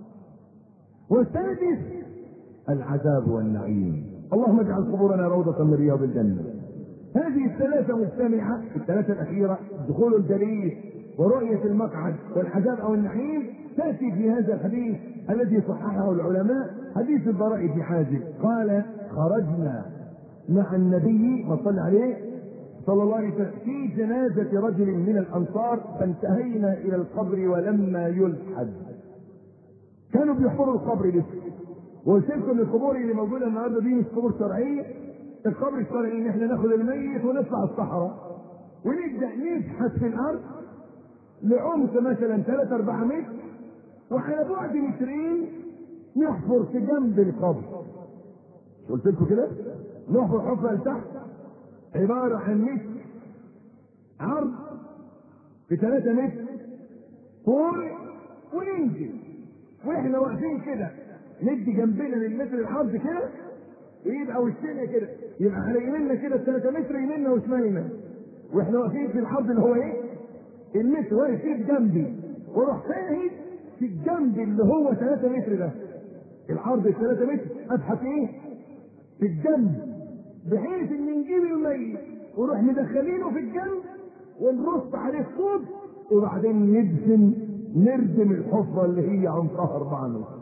والسادس العذاب والنعيم. اللهم اجعل قبورنا روضة من رياض الجنة. هذه الثلاثة مجتمعة، الثلاثة الأخيرة دخول الجليل ورؤية المقعد والعذاب أو النعيم، تأتي في هذا الحديث الذي صححه العلماء، حديث البراء بن عازب قال: خرجنا مع النبي ما صلى عليه صلى الله عليه وسلم في جنازة رجل من الأنصار، فانتهينا إلى القبر ولما يلحد. كانوا بيحفروا القبر لسه، وقلت لكم القبور اللي موجودة النهارده دي مش قبور شرعية. القبر الشرعي ان احنا ناخد الميت ونطلع الصحراء ونبدأ نبحث في الأرض لعمق مثلا ثلاثة أربعة متر، وعلى بعد مترين نحفر في جنب القبر. قلت لكم كده، نحفر حفرة لتحت عبارة عن متر عرض في ثلاثة متر طول، وننزل واحنا واقفين كده ندي جنبنا للمتر العرض كده، ويبقى وشنا كده، يبقى على يميننا كده ثلاثة متر يميننا وشمالنا، واحنا واقفين في العرض اللي هو ايه؟ المتر واقف فيه جنبي، واروح فاهد في الجنب اللي هو ثلاثة متر ده، العرض الثلاثة متر ابحث ايه؟ في الجنب، بحيث ان نجيب الميت ونروح مدخلينه في الجنب ونرص عليه الصوت، وبعدين ندفن نردم الحفره اللي هي عمقها أربعة متر.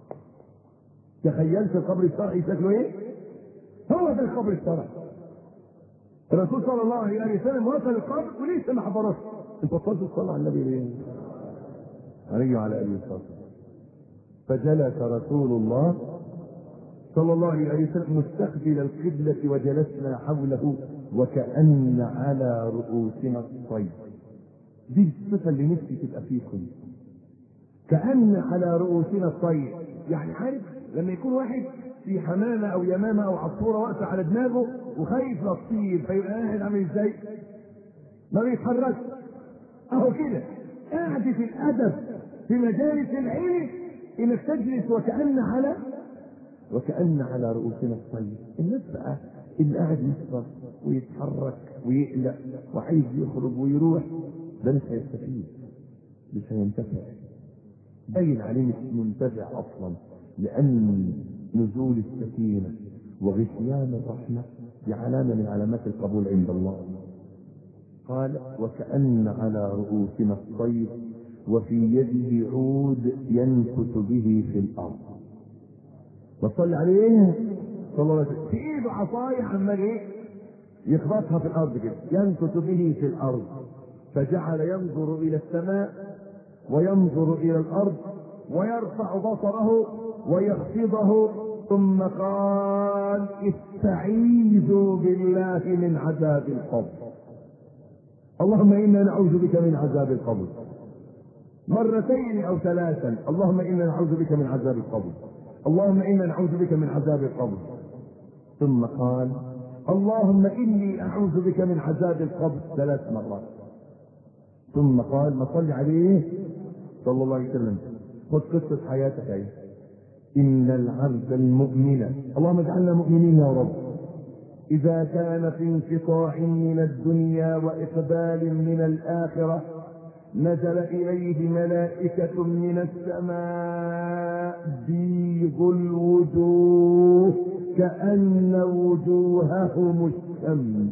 تخيلت القبر الشرعي شكله ايه؟ هو ده القبر الشرعي. الرسول صلى الله عليه وسلم وصل القبر ولسه ما حضرش. انت بتصلي تصلي على النبي ليه؟ عليه وعلى اله وصحبه. فجلس رسول الله صلى الله عليه وسلم مستقبل القبلة وجلسنا حوله وكأن على رؤوسنا الطير. دي الصفة اللي نفسي تبقى فيكم، كأن على رؤوسنا الطير. يعني عارف لما يكون واحد في حمامة أو يمامة أو عصفورة واقفة على دماغه وخايف لا تطير، فيبقى قاعد عامل ازاي؟ ما بيتحركش. أهو كده قاعد في الأدب في مجالس العلم إنك تجلس وكأن على وكأن على رؤوسنا الطير. الناس بقى اللي قاعد يسرح ويتحرك ويقلق وعايز يخرج ويروح، ده مش هيستفيد، مش هينتفع، باين عليه مش منتفع اصلا، لان نزول السكينه وغشيان الرحمه دي علامه من علامات القبول عند الله. قال: وكأن على رؤوسنا الطير وفي يده عود ينكت به في الارض. وصلي عليه صلى الله عليه وسلم في ايده عصايه عمال ايه؟ يخبطها في الارض كده، ينكت به في الارض. فجعل ينظر الى السماء وينظر الى الارض ويرفع بصره ويخفضه، ثم قال: استعيذوا بالله من عذاب القبر. اللهم انا نعوذ بك من عذاب القبر. مرتين او ثلاثا: اللهم انا نعوذ بك من عذاب القبر، اللهم انا نعوذ بك من عذاب القبر. ثم قال: اللهم اني اعوذ بك من عذاب القبر ثلاث مرات. ثم قال: ما صلي عليه صلى الله عليه وسلم. خذ قصة حياتك ايه. ان العبد المؤمن، اللهم اجعلنا مؤمنين يا رب، اذا كان في انقطاع من الدنيا واقبال من الاخرة نزل اليه ملائكة من السماء بيض الوجوه كأن وجوههم الشمس.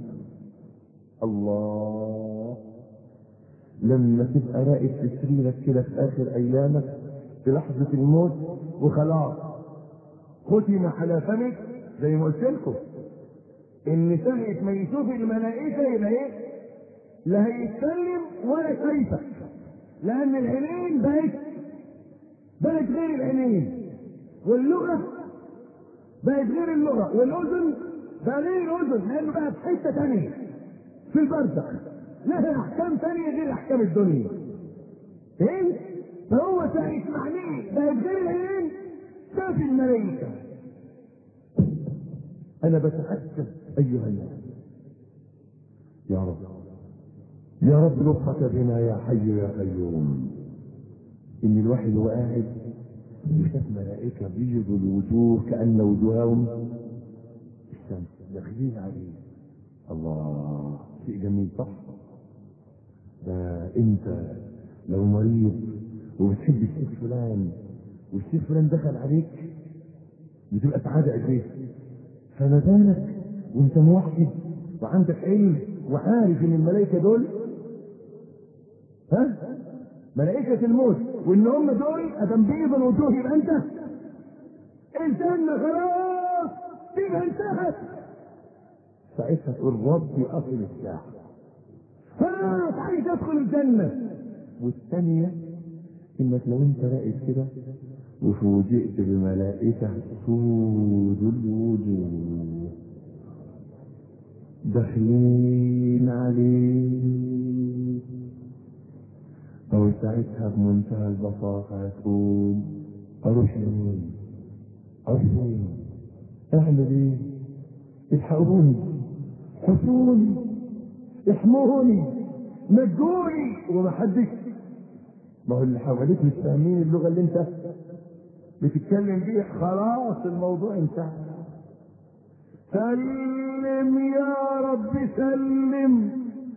الله، لما تبقى راقد في سريرك كده في اخر ايامك في لحظة الموت وخلاص ختم على فمك، زي ما قلت لكم ان ساعة ما يشوف الملائكة يبقى ايه؟ لا هيتكلم ولا شايفك، لان العينين بقت بقت غير العينين، واللغة بقت غير اللغة، والاذن بقى غير الاذن، لانه بقى في حتة تانية في البرزخ. لها احكام ثانيه غير احكام الدنيا. ايه؟ فهو ساعة معنيه بقت غير العين شاف الملائكة. انا بتأكد ايها الناس يا رب يا رب لطفك بنا يا حي يا قيوم، ان الواحد هو قاعد يشوف ملائكة بيض الوجوه كأن وجوههم الشمس داخلين عليه. الله، شيء جميل صح؟ ده انت لو مريض وبتحب الشيخ فلان والشيخ فلان دخل عليك بتبقى سعادة قد فما بالك وانت موحد وعندك علم وعارف ان الملائكة دول ها ملائكة الموت، وان هم دول ادم بيض الوجوه يبقى انت الجنة خلاص تبقى انتهت. ساعتها تقول ربي اقم الساعة خلاص عايز ادخل الجنة. والثانية انك لو انت راقد كده وفوجئت بملائكة سود الوجوه داخلين عليك، او ساعتها بمنتهى البساطة تقول اروح لمين؟ اروح لمين؟ اعمل ايه؟ الحقوني، حصوني، احموني، نجوني. ومحدش، ما هو اللي حواليك مش فاهمين اللغة اللي انت بتتكلم بيها، خلاص الموضوع انتهى. سلم يا رب سلم.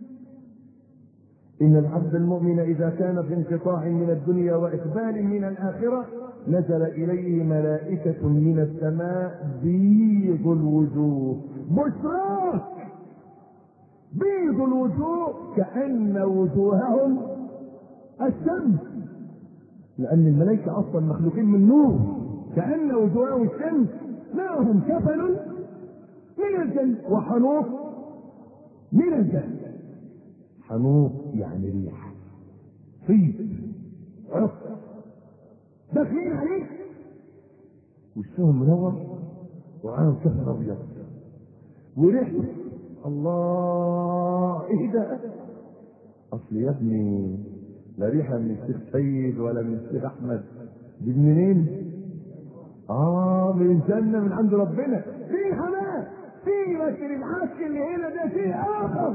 إن العبد المؤمن إذا كان في انقطاع من الدنيا وإقبال من الآخرة نزل إليه ملائكة من السماء بيض الوجوه، بشراك بيض الوجوه كأن وجوههم الشمس، لأن الملائكة أصلا مخلوقين من نور، كأن وجوههم الشمس، معهم كفل من الجنة وحنوط من الجنة. حنوط يعني ريح، طيب، عطر، داخلين عليك وشهم منور وعامل كفل أبيض وريحته الله. ايه ده؟ اصل يا ابني لا ريحه من الشيخ سيد ولا من الشيخ احمد، دي منين؟ اه من الجنه من عند ربنا. في حمام في لكن العسل اللي هنا ده شيء اخر.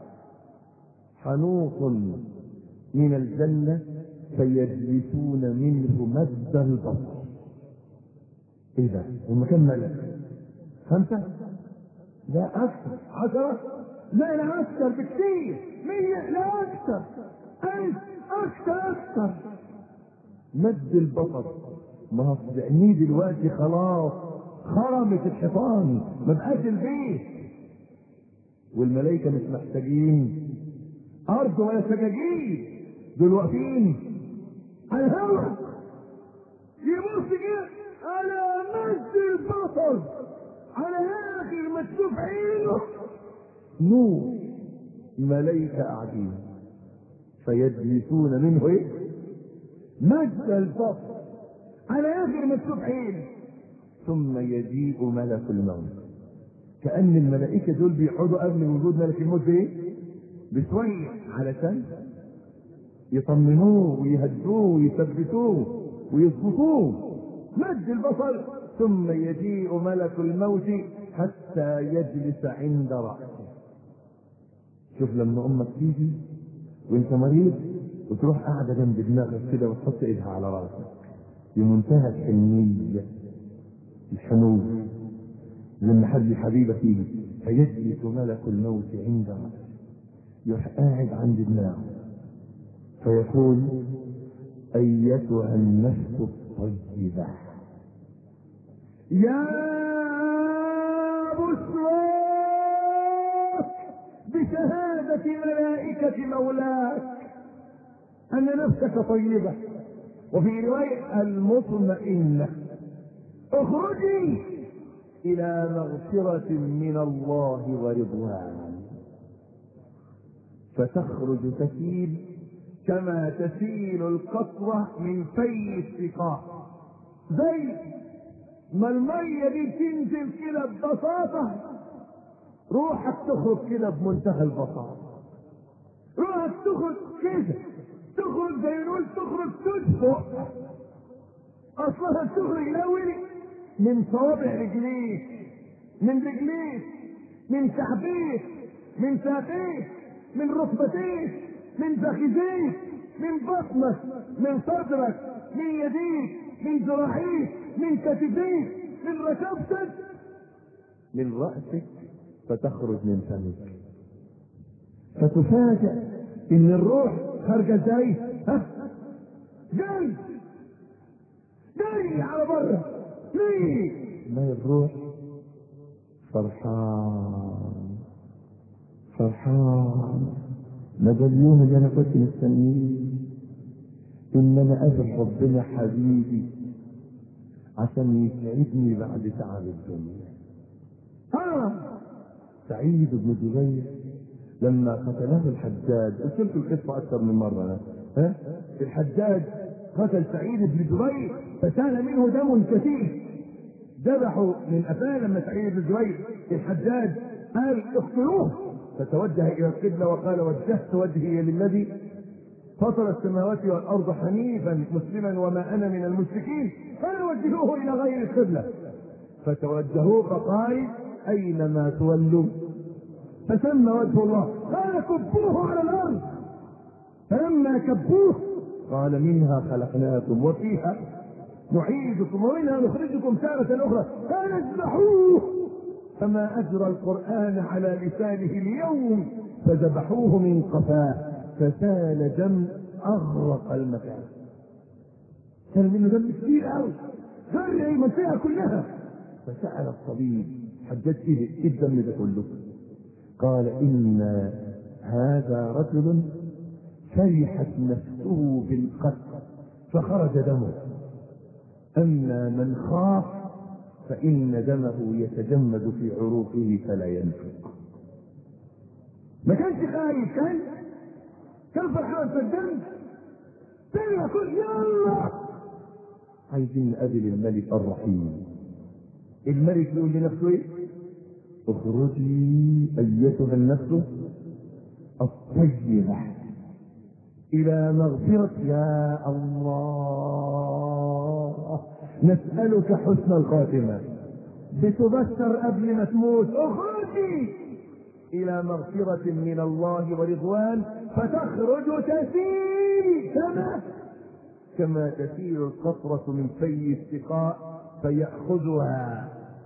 حنوط من الجنه فيجلسون منه مد البصر. ايه ده؟ هم كم ملك؟ خمسه؟ لا اكثر. عشره؟ لا لا اكثر بكثير. مية؟ لا اكثر. ألف؟ اكثر اكثر. مد البصر. ما هو عينيه دلوقتي خلاص خرمت الحيطان، ما بقاش البيت. والملائكه مش محتاجين ارض ولا سجاجيد، دول واقفين على الهواء يبص كده على مد البصر، على اخر ما تشوف عينه نور. ملائكه قاعدين فيجلسون منه ايه؟ مد البصر على اخر ما تشوف عينه. ثم يجيء ملك الموت، كأن الملائكة دول بيقعدوا قبل وجود ملك الموت بايه؟ بشوية علشان يطمنوه ويهدوه ويثبتوه ويظبطوه. مد البصر. ثم يجيء ملك الموت حتى يجلس عند رأسه. شوف لما امك تيجي وانت مريض وتروح قاعدة جنب دماغك كده وتحط ايدها على راسك بمنتهى الحنية الحنو، لما حد حبيبك يجي فيجلس ملك الموت عند رأسه، يروح قاعد عند دماغه فيقول ايتها النفس الطيبة يا بشراك بشهادة ملائكة مولاك أن نفسك طيبة. وفي رواية المطمئنة اخرجي إلى مغفرة من الله ورضوان. فتخرج تسيل كما تسيل القطرة من في السقاء، زي ما المية دي تنزل كده ببساطة روحك تخرج كده بمنتهى البساطة. روحك تخرج كده، تخرج زي نقول تخرج تدفق. اصلها تخرج الاول من صوابع رجليك، من رجليك، من كعبيك، من ساقيك، من ركبتيك، من فخذيك، من بطنك، من صدرك، من يديك، من ذراعيك، من كتفيك، من ركبتك، من رأسك، فتخرج من فمك، فتفاجأ ان الروح خارجة ازاي؟ ها؟ جاي جاي على بره. ليه؟ ما الروح فرحان فرحان. ما ده اليوم اللي انا كنت مستنيه، ان انا اقابل ربنا حبيبي عشان يسعدني بعد تعب الدنيا. ها سعيد بن جبير لما قتله الحجاج، قلت لكم القصه اكثر من مره. ها؟ الحجاج قتل سعيد بن جبير فسال منه دم كثير، ذبحوا من قفاه. لما سعيد بن جبير الحجاج قال اقتلوه، فتوجه الى القبله وقال وجهت وجهي للذي فطر السماوات والارض حنيفا مسلما وما انا من المشركين، قال وجهوه الى غير القبله. فتوجهوه فقال اينما تولوا فثم وجه الله، قال كبوه على الارض. فلما كبوه قال منها خلقناكم وفيها نعيدكم ومنها نخرجكم تارة اخرى، قال اذبحوه. فما اجرى القرآن على لسانه اليوم، فذبحوه من قفاه فسال دم اغرق المكان. كان منه دم كثير قوي، غرق المنطقة كلها. فسأل الطبيب حجاج ايه الدم ده كله؟ قال ان هذا رجل فرحت نفسه بالقتل فخرج دمه، اما من خاف فان دمه يتجمد في عروقه فلا ينفق. ما كانش خايف، كان كان فرحان في الدم. طلع كل يلا عايزين نقابل الملك الرحيم. الملك يقول لنفسه ايه؟ اخرجي ايتها النفس الطيبه الى مغفرة. يا الله نسألك حسن الخاتمة، بتبشر قبل ما تموت اخرجي الى مغفرة من الله ورضوان، فتخرج تسيل كما كما تسيل القطرة من في السقاء فيأخذها.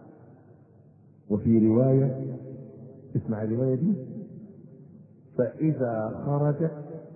وفي رواية، اسمع الرواية دي، فإذا خرج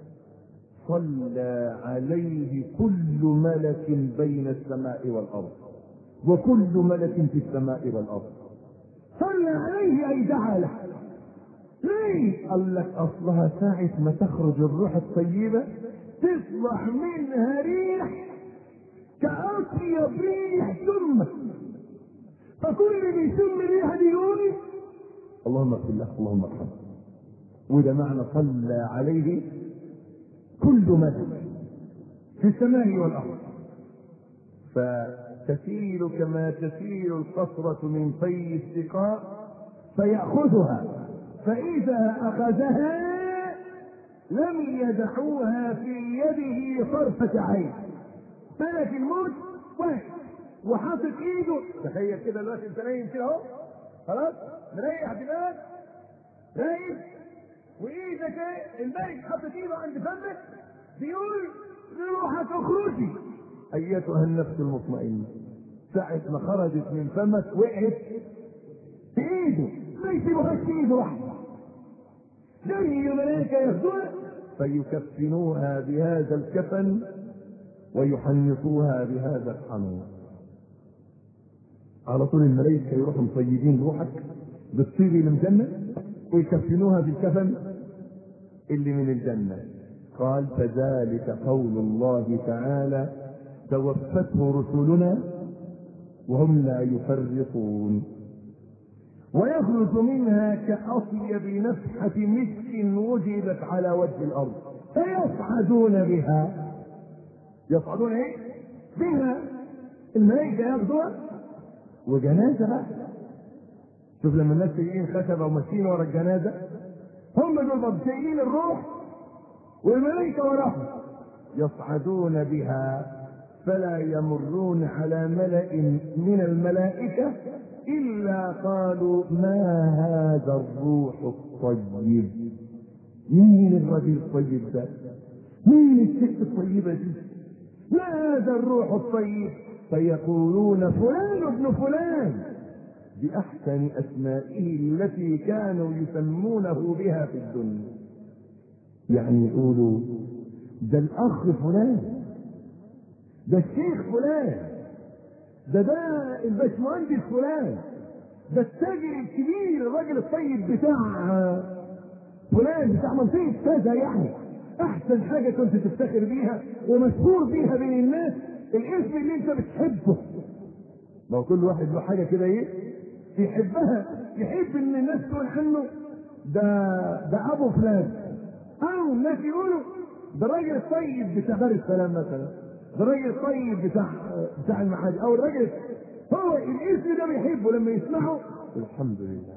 صلى عليه كل ملك بين السماء والأرض، وكل ملك في السماء والأرض. صلى عليه أي دعا له. ليه؟ قال لك أصلها ساعة ما تخرج الروح الطيبة تصلح منها ريح كأطيب ريح ثم، فكل اللي بيشم الريحة دي يقول اللهم اغفر له اللهم ارحمه. وده معنى صلى عليه كل ملك في السماء والأرض. فتسيل كما تسيل القطرة من في السقاء فيأخذها، فإذا أخذها لم يدعوها في يده طرفة عين. ملك الموت واحد وحاطط ايده، تخيل كده دلوقتي انت نايم كده اهو، خلاص مريح دماغك نايم، وايدك الملك حاطط ايده عند فمك بيقول لروحك اخرجي ايتها النفس المطمئنة. ساعة ما خرجت من فمك وقعت في ايده، ما يسيبوهاش في ايده واحدة، زي الملائكة ياخدوها فيكفنوها بهذا الكفن ويحنطوها بهذا الحنوط. على طول الملائكة يروحوا مطيبين روحك بالطيب من الجنة ويكفنوها بالكفن اللي من الجنة. قال فذلك قول الله تعالى توفته رسلنا وهم لا يفرطون. ويخرج منها كأطيب نفحة مسك وجدت على وجه الأرض فيصعدون بها. يصعدون ايه؟ بها. الملائكة ياخدوها وجنازة بقى. شوف لما الناس شايلين خشبة وماشيين ورا الجنازة، هم دول شايلين الروح والملائكة وراهم يصعدون بها فلا يمرون على ملأ من الملائكة إلا قالوا ما هذا الروح الطيب. مين الرجل الطيب ده؟ مين الست الطيبة دي؟ ما هذا الروح الطيب؟ فيقولون فلان ابن فلان بأحسن أسمائه التي كانوا يسمونه بها في الدنيا. يعني يقولوا ده الأخ فلان، ده الشيخ فلان، ده ده الباشمهندس فلان، ده التاجر الكبير الراجل الطيب بتاع فلان بتاع منطقة كذا. يعني أحسن حاجة كنت تفتخر بيها ومشهور بيها بين الناس الاسم اللي أنت بتحبه. ما هو كل واحد له حاجة كده إيه يحبها، يحب إن الناس تقول عنه ده ده أبو فلان، أو الناس يقولوا ده الراجل الطيب بتاع دار السلام مثلا، ده الراجل الطيب بتاع بتاع المعادي، او الراجل هو الاسم ده بيحبه لما يسمعه الحمد لله.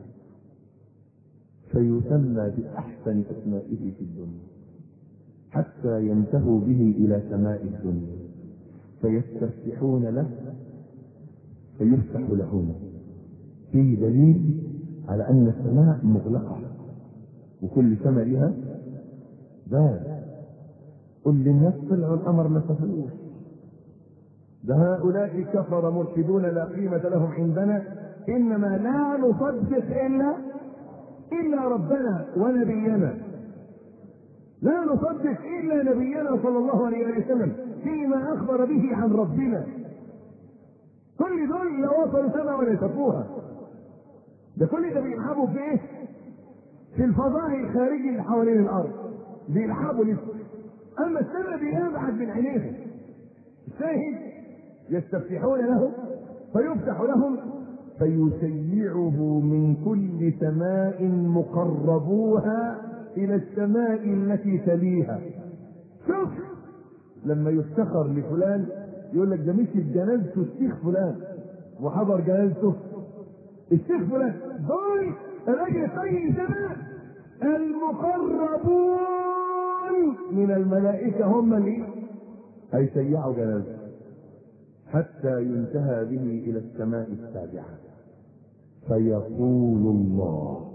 فيسمى باحسن اسمائه في الدنيا حتى ينتهوا به الى سماء الدنيا فيستفتحون له فيفتح لهم. فيه دليل على ان السماء مغلقه وكل سماء لها باب. قل للناس طلعوا القمر ما شافوش، ده هؤلاء كفر ملحدون لا قيمة لهم عندنا، إنما لا نصدق إلا إلا ربنا ونبينا، لا نصدق إلا نبينا صلى الله عليه وسلم فيما أخبر به عن ربنا. كل دول لا وصلوا سما ولا شافوها، ده كل ده بيلعبوا في إيه؟ في الفضاء الخارجي اللي حوالين الأرض بيلعبوا لسه، أما السماء دي أبعد من عينيهم. الشاهد يستفتحون له فيفتح لهم فيسيعه من كل سماء مقربوها إلى السماء التي تليها. شوف لما يفتخر لفلان يقول لك ده مشي بجنازته الشيخ فلان وحضر جنازته الشيخ فلان، دول الراجل الطيب سماء المقربون من الملائكة هم اللي هيسيعوا جنازته حتى ينتهى به إلى السماء السابعة. فيقول الله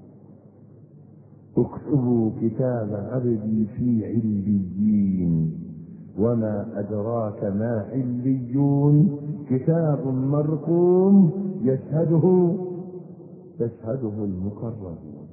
اكتبوا كتاب عبدي في عليين وما أدراك ما عليون كتاب مرقوم يشهده يشهده المقربون.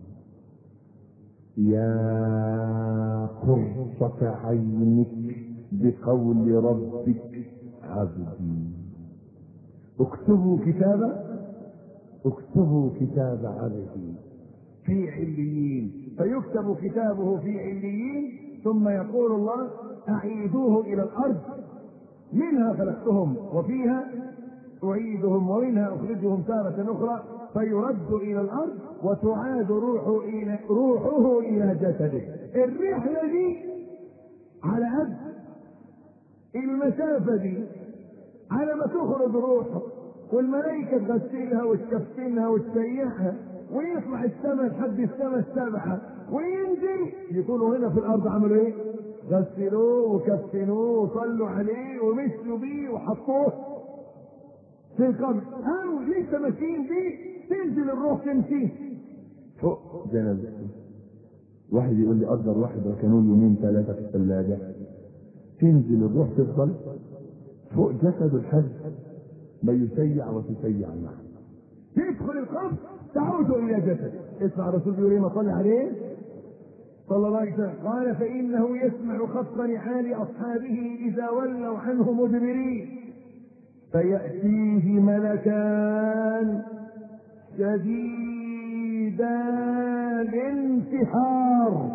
يا قرة عينك بقول ربك عبدي. اكتبوا كتابه اكتبوا كتاب عبدي في عليين، فيكتب كتابه في عليين ثم يقول الله أعيدوه إلى الأرض منها خلقتهم وفيها أعيدهم ومنها أخرجهم تارة أخرى فيرد إلى الأرض وتعاد روحه إلى روحه إلى جسده. الرحلة دي على قد المسافة دي على ما تخرج روحه والملائكة تغسلها وتكفنها وتسيحها ويطلع السماء لحد السماء السابعة وينزل يكونوا هنا في الأرض عملوا إيه؟ غسلوه وكفنوه وصلوا عليه ومشوا بيه وحطوه في القبر، أو لسه ماشيين بيه تنزل الروح تمشي فوق جنازته. واحد يقول لي أقدر واحد ركنوه يومين ثلاثة في الثلاجة، تنزل الروح تفضل فوق جسد الحج ما يسيع وتسيع معه، تدخل القبر تعود الى جسد. اسمع الرسول بيقول ايه؟ ما صلى عليه صلى الله عليه وسلم قال فانه يسمع خط نعال اصحابه اذا ولوا عنه مدبرين فياتيه ملكان شديدا الانتحار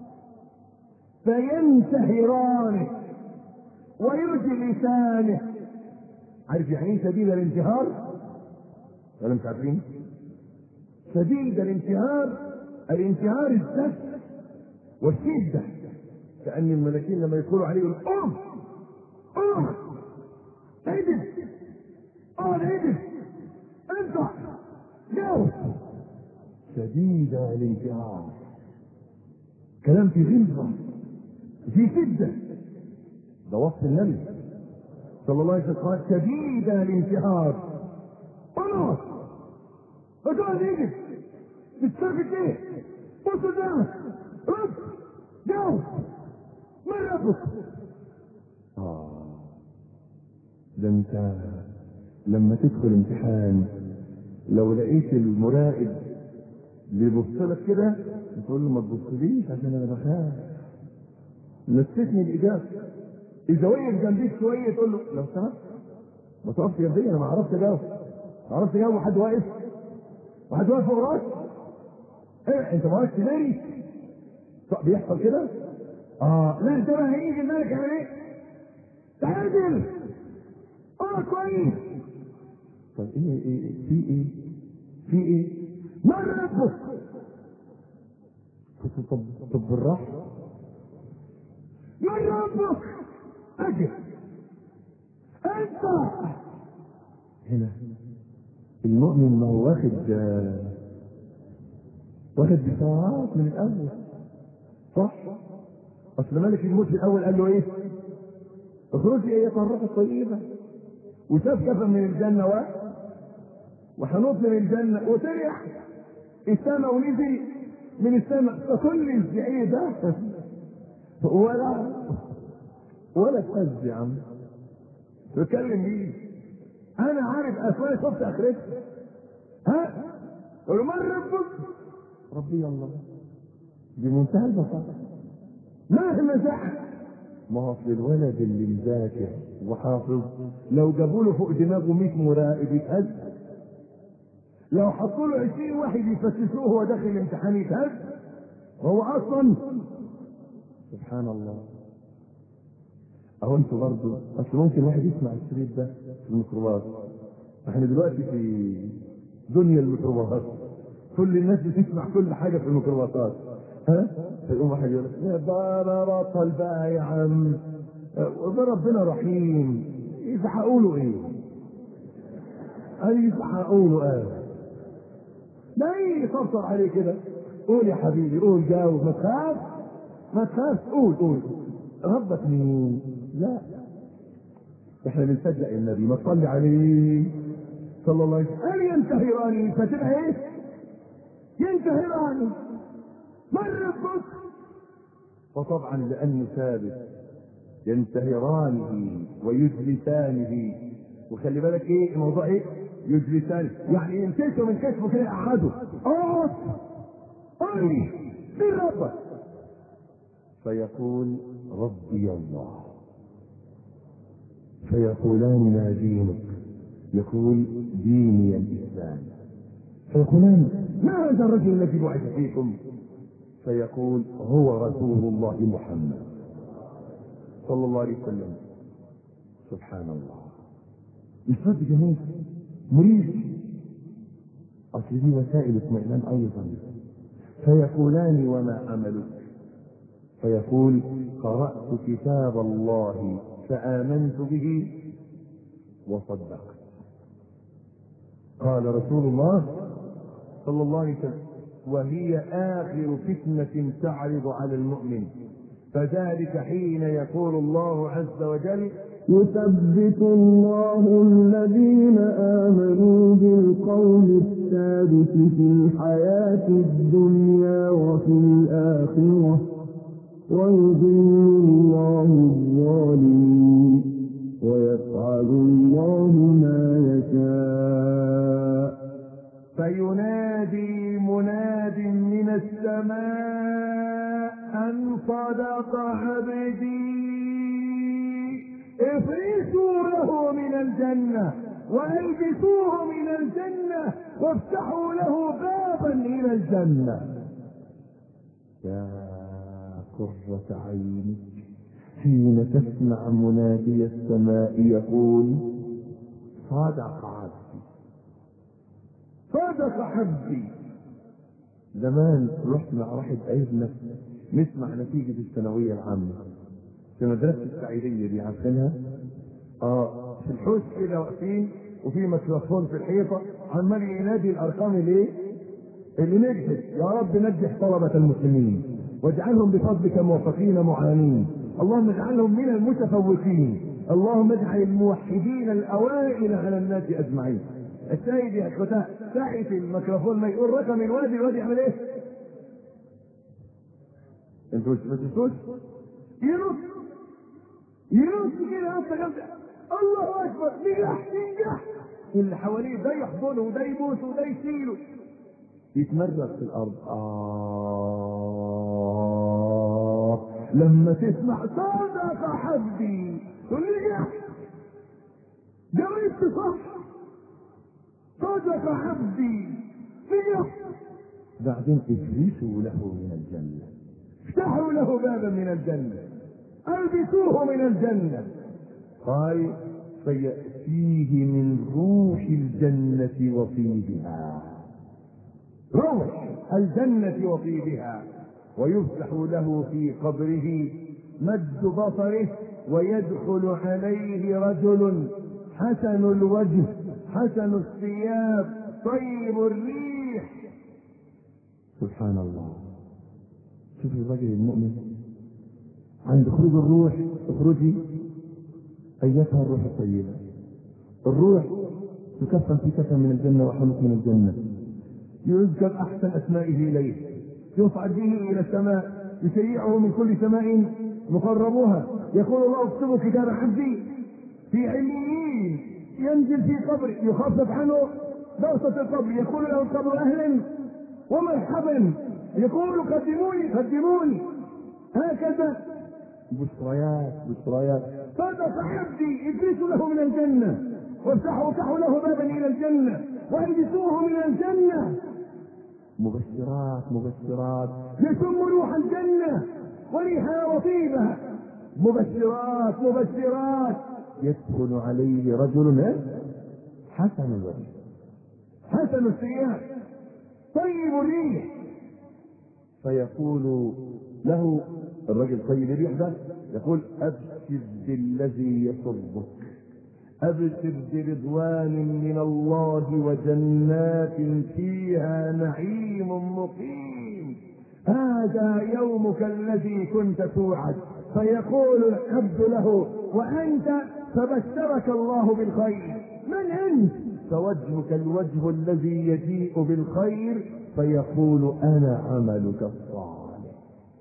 فينتهرانه ويجلسانه. عارف يعني ايه شديد الانتهار ولا مش عارفين؟ شديد الانتهار الانتهار الزف والشده، كأن الملكين لما يقولوا عليه يقولوا قم قم اهدف اقعد اهدف انت جاوب. شديد الانتهار كلام في غلظه في شدة. ده وصف النبي صلى الله عليه وسلم قال شديد الانتحار. خلاص هتقعد ايدك تتثبت ايه؟ بص قدامك رد جاوب من ربك. اه ده انت لما تدخل امتحان لو لقيت المراقب بيبص لك كده تقول له ما تبصليش عشان انا بخاف، نسيتني الاجابه. اذا وقف جنبيك شويه تقول له لو سمحت ما تقفش جنبي انا ما اعرفش اجاوب، ما اعرفش اجاوب. حد واقف وحد واقف فوق راسك ايه انت ما عرفتش تداري؟ بيحصل كده؟ اه لا انت بقى هيجي الملك يعمل ايه؟ تعادل اه كويس. طب ايه ايه في ايه في ايه من ربك؟ طب طب بالراحه من ربك؟ اجل انت هنا المؤمن ما هو واخد آه واخد بساعات من الاول صح؟ اصل ملك الموت في الاول قال له ايه؟ اخرجي ايتها الروح الطيبه وشاف كفن من الجنه و وحنوط من الجنه وطلع السماء ونزل من السماء فكل الزعيم ده ولا ولا تهز يا عم بتكلم مين؟ انا عارف اسماء شفت اخرتها. ها؟ قول له من ربك؟ ربي الله. بمنتهى البساطه مهما زعل ما هو في الولد اللي مذاكر وحافظ لو جابوا له فوق دماغه مية مراقب يتهز، لو حطوا له عشرين واحد يفتشوه وهو داخل الامتحان يتهز. هو اصلا سبحان الله. اهو انتوا برضه اصل ممكن واحد يسمع الشريط ده في الميكروباص. احنا دلوقتي في دنيا الميكروباصات كل الناس بتسمع كل حاجه في الميكروباصات. ها فيقوم واحد يقول يا بابا بطل بقى يا عم وده ربنا رحيم يزحقوا له ايه؟ اي يزحقوا له ايه؟ لا يطبطب عليه كده قول يا حبيبي قول جاوب ما تخاف ما تخاف قول قول ربك مين؟ لا احنا بنصدق النبي ما تصلي عليه صلى الله عليه وسلم. هل ينتهراني فتبقى ايه؟ ينتهراني من ربك؟ وطبعا لانه ثابت ينتهرانه ويجلسانه. وخلي بالك ايه الموضوع ايه؟ يجلسانه يعني يمسكه من كتفه كده يقعده اقعد قل لي مين ربك؟ فيقول ربي الله. فيقولان ما دينك؟ يقول ديني الاسلام. فيقولان ما هذا الرجل الذي بعث فيكم؟ فيقول هو رسول الله محمد صلى الله عليه وسلم. سبحان الله. الفرد جميل مريض اصل دي وسائل اطمئنان ايضا. فيقولان وما عملك؟ فيقول قرأت كتاب الله فآمنت به وصدقت. قال رسول الله صلى الله عليه وسلم وهي آخر فتنة تعرض على المؤمن فذلك حين يقول الله عز وجل يثبت الله الذين آمنوا بالقول الثابت في الحياة الدنيا وفي الآخرة ويضل الله الظالمين ويفعل الله ما يشاء. فينادي مناد من السماء أن صدق عبدي افرشوا له من الجنة والبسوه من الجنة وافتحوا له بابا إلى الجنة. يا قرة عينك حين تسمع منادي السماء يقول صدق عبدي صدق عبدي. زمان رحت مع واحد قريبنا نسمع نتيجة الثانوية العامة في مدرسة السعيدية دي عارفينها؟ اه في الحوش كده واقفين وفي ميكروفون في الحيطة عمال ينادي الأرقام الايه؟ اللي نجحت يا رب نجح طلبة المسلمين واجعلهم بفضلك موفقين معانين. اللهم اجعلهم من المتفوقين. اللهم اجعل الموحدين الاوائل على الناس اجمعين. السيد يا اخوتها ساعة الميكروفون ما يقول رقم الوادي، الوادي يعمل ايه؟ انتوا ما تنسوش ينط ينط كده انت جنب الله اكبر، نجح نجح، اللي حواليه ده يحضنه وده يبوسه وده يشيله، يتمرغ في الارض. آه لما تسمع صدق حبي تقول نجح، جريت صح، صدق عبدي نجح. بعدين افرشوا له من الجنة، افتحوا له بابا من الجنة، البسوه من الجنة. قال فيأتيه من روح الجنة وطيبها، روح الجنة وطيبها، ويفتح له في قبره مد بصره ويدخل عليه رجل حسن الوجه حسن الثياب طيب الريح. سبحان الله. شوف الرجل المؤمن عند خروج الروح، اخرجي ايتها الروح الطيبة. الروح تكفن في كفن من الجنة وحنط من الجنة، يذكر احسن اسمائه اليه، يصعد به الى السماء، يشيعه من كل سماء مقربوها، يقول الله اكتبوا كتاب عبدي في عليين، ينزل في قبر يخفف عنه دوسة القبر، يقول له القبر اهلا ومرحبا، يقول قدموني قدموني، هكذا بشريات بشريات. صدق عبدي، ادرسوا له من الجنة وافتحوا افتحوا له بابا الى الجنة والبسوه من الجنة. مبشرات مبشرات، يشم روح الجنة وريحها وطيبها. مبشرات مبشرات. يدخل عليه رجل حسن الوجه حسن الثياب طيب الريح، فيقول له الرجل طيب الريح ده، يقول ابشر بالذي يسرك، ابشر برضوان من الله وجنات فيها نعيم مقيم، هذا يومك الذي كنت توعد. فيقول العبد له وانت؟ فبشرك الله بالخير. من انت؟ فوجهك الوجه الذي يجيء بالخير. فيقول انا عملك الصالح.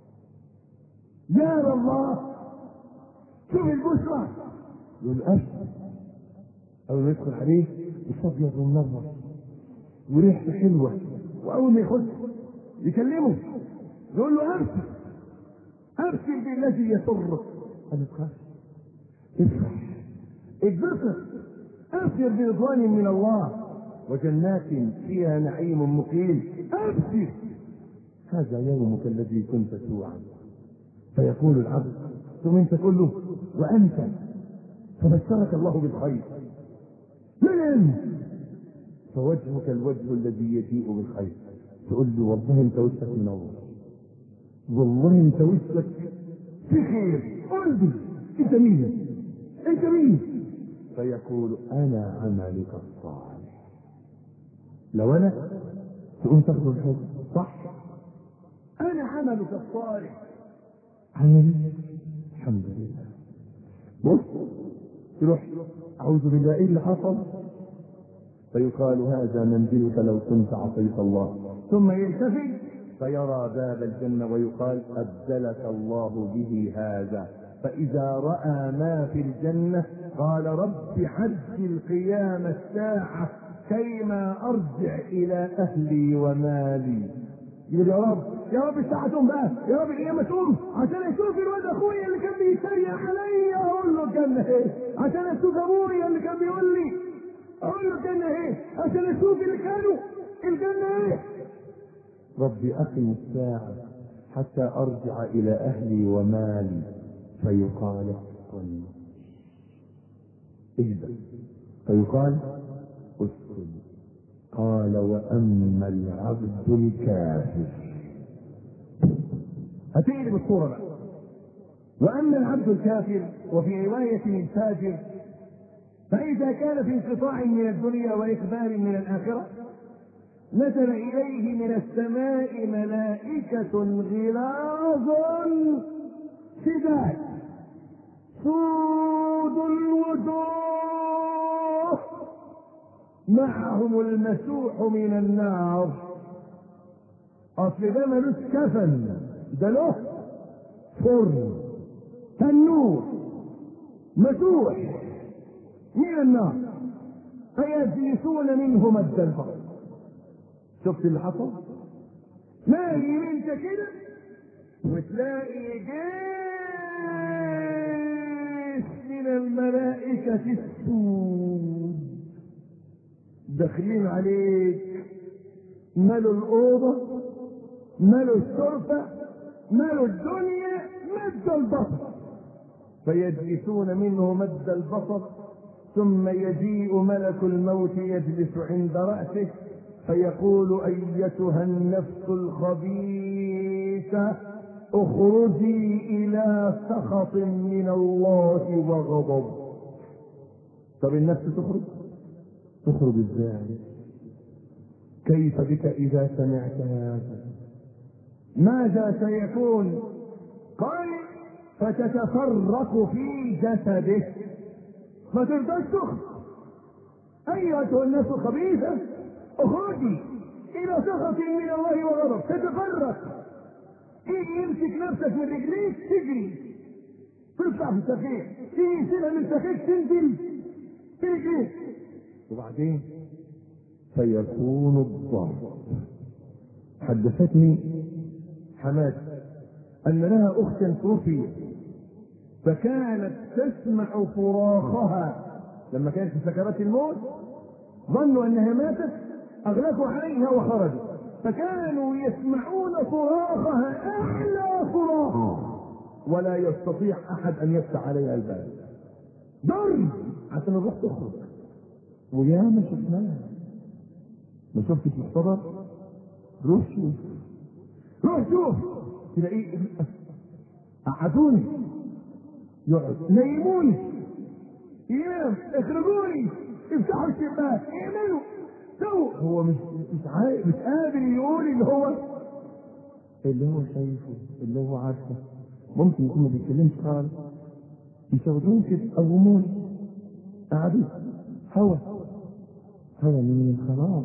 يا الله، شوف البشرى. يقول ابشر، اول ما يدخل عليه يصبغ ومنظر وريحته حلوه، واول ما يخش يكلمه يقول له ابشر ابشر بالذي يسرك. انا تخاف افرح اتبسط، ابشر برضوان من الله وجنات فيها نعيم مقيم، ابشر هذا يومك الذي كنت توعد. فيقول العبد ثم انت تقول له وانت؟ فبشرك الله بالخير. من؟ فوجهك الوجه الذي يجيء بالخير. تقول له والله انت وجهك منور، والله انت وجهك في خير، قل لي انت مين؟ انت مين؟ فيقول انا عملك الصالح. لو انا تقوم تاخذ الحكم صح، انا عملك الصالح. عملي الحمد لله. بص تروح اعوذ بالله ايه اللي حصل؟ فيقال هذا منزلك لو كنت عصيت الله. ثم يلتفت فيرى باب الجنة ويقال أبدلك الله به هذا. فإذا رأى ما في الجنة قال رب عجل قيام الساعة كيما أرجع إلى أهلي ومالي. يقول يا رب يا رب الساعة تقوم بقى، يا رب القيامة تقوم عشان أشوف الواد أخويا اللي كان بيتريق عليا أقول له الجنة إيه، عشان أشوف أبويا اللي كان بيقول لي أقول له الجنة إيه، عشان أشوف اللي كانوا الجنة إيه. ربي أقم الساعة حتى أرجع إلى أهلي ومالي. فيقال اسكن، اهدى. فيقال اسكن. قال وأما العبد الكافر، هتيجي بالصورة بقى. وأما العبد الكافر، وفي رواية الفاجر، فإذا كان في انقطاع من الدنيا وإقبال من الآخرة نزل إليه من السماء ملائكة غلاظ معهم المسوح من النار. اصل ده ملوش كفن، ده له فرن تنور مسوح من النار، فيجلسون منه مد البصر. شفت اللي حصل؟ تلاقي انت كده وتلاقي جيش من الملائكة السود داخلين عليك، مالوا الأوضة، مالوا الشرفة، مالوا الدنيا مد البصر، فيجلسون منه مد البصر. ثم يجيء ملك الموت يجلس عند رأسه فيقول: أيتها النفس الخبيثة اخرجي إلى سخط من الله وغضب. طب النفس تخرج؟ تخرج ازاي؟ كيف بك إذا سمعت هذا؟ ماذا سيكون؟ قال: فتتفرق في جسده، ما ترضاش تخرج. أيتها النفس الخبيثة اخرجي الى سخط من الله وغضب. تتفرق، تيجي يمسك نفسك من رجليك تجري تطلع في السفينة، تيجي يشيلها من سفينة تنزل في رجليك، وبعدين فيكون الضرب. حدثتني حماد ان لها اختا توفيت، فكانت تسمع صراخها لما كانت في سكرات الموت، ظنوا انها ماتت، اغلقوا عليها وخرجوا، فكانوا يسمعون صراخها اعلى صراخ ولا يستطيع احد ان يفتح عليها الباب. ضرب عشان الروح تخرج. ويا ما شفناها، ما شفتش الصدر؟ روح شوف، روح شوف، تلاقيه قعدوني، يقعد، نيموني، ينام، اخرجوني، افتحوا الشباك، اعملوا، سووا. هو مش مش عارف، مش قادر يقول اللي هو اللي هو شايفه، اللي هو عارفه. ممكن يكون ما بيتكلمش خالص، يشاورون كده، قوموني، قعدوا، هوا هوا مين؟ خلاص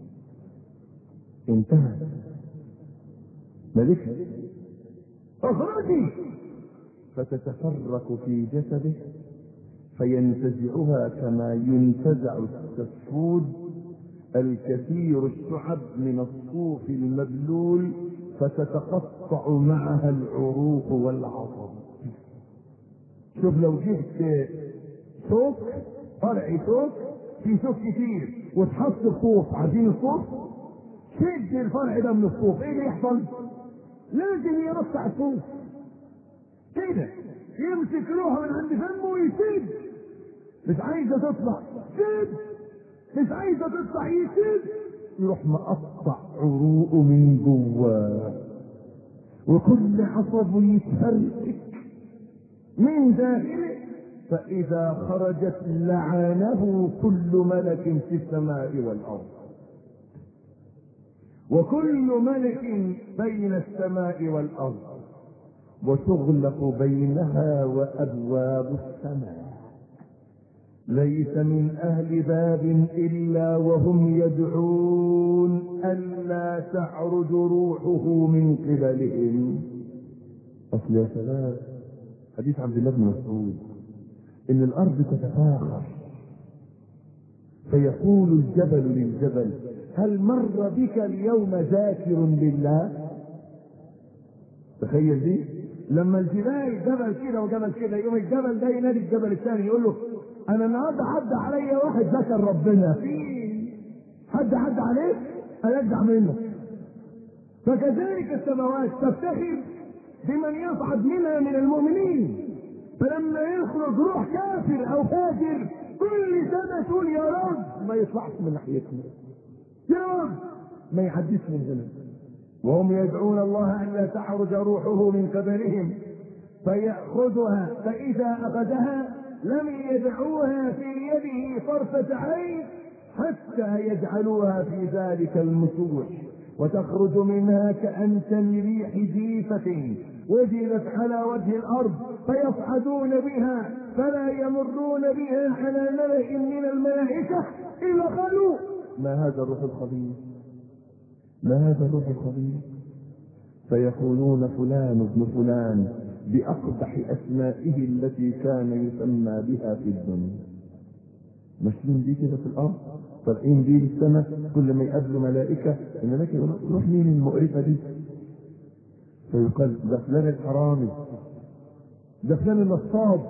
انتهى، ملكها. اخرجي، فتتفرق في جسده فينتزعها كما ينتزع السفود الكثير الشعب من الصوف المبلول، فتتقطع معها العروق والعصب. شوف لو جبت صوف، فرع صوف في صوف كتير وتحط الصوف، عارفين الصوف؟ شد الفرع ده من الصوف، ايه اللي يحصل؟ لازم يرصع الصوف كده، يمسك روحه من عند فمه ويسد، مش عايزه تطلع سد، مش عايزه تطلع يسد، يروح مقطع عروقه من جواه، وكل عصب يتفرق من داخله، فإذا خرجت لعنه كل ملك في السماء والأرض، وكل ملك بين السماء والأرض، وتغلق بينها وأبواب السماء. ليس من أهل باب إلا وهم يدعون ألا تعرج روحه من قبلهم. أصل يا سلام، حديث عبد الله بن مسعود إن الأرض تتفاخر، فيقول الجبل للجبل: هل مر بك اليوم ذاكر لله؟ تخيل دي، لما الجبال جبل كده وجبل كده، يوم الجبل ده ينادي الجبل الثاني يقول له: انا النهارده حد عليا واحد ذكر ربنا، في حد حد عليك ارجع منه. فكذلك السماوات تفتخر بمن يصعد منها من المؤمنين، فلما يخرج روح كافر او فاجر كل سنه تقول: يا رب ما يطلعش من ناحيتنا، يا رب ما يعديش من هنا. وهم يدعون الله أن لا تعرج روحه من قبلهم فيأخذها، فإذا أخذها لم يدعوها في يده طرفة عين حتى يجعلوها في ذلك المسوح، وتخرج منها كأنتن ريح جيفة وجدت على وجه الأرض، فيصعدون بها فلا يمرون بها على ملأ من الملائكة إذا قالوا ما هذا الروح الخبيث، ما هذا الروح الخبيث، فيقولون فلان ابن فلان بأقبح أسمائه التي كان يسمى بها في الدنيا. ماشيين بيه كده في الأرض، طالعين بيه للسماء، كل ما يقابلوا ملائكة الملائكة يقولوا روح مين المقرفة دي؟ فيقال ده فلان الحرامي، ده فلان النصاب،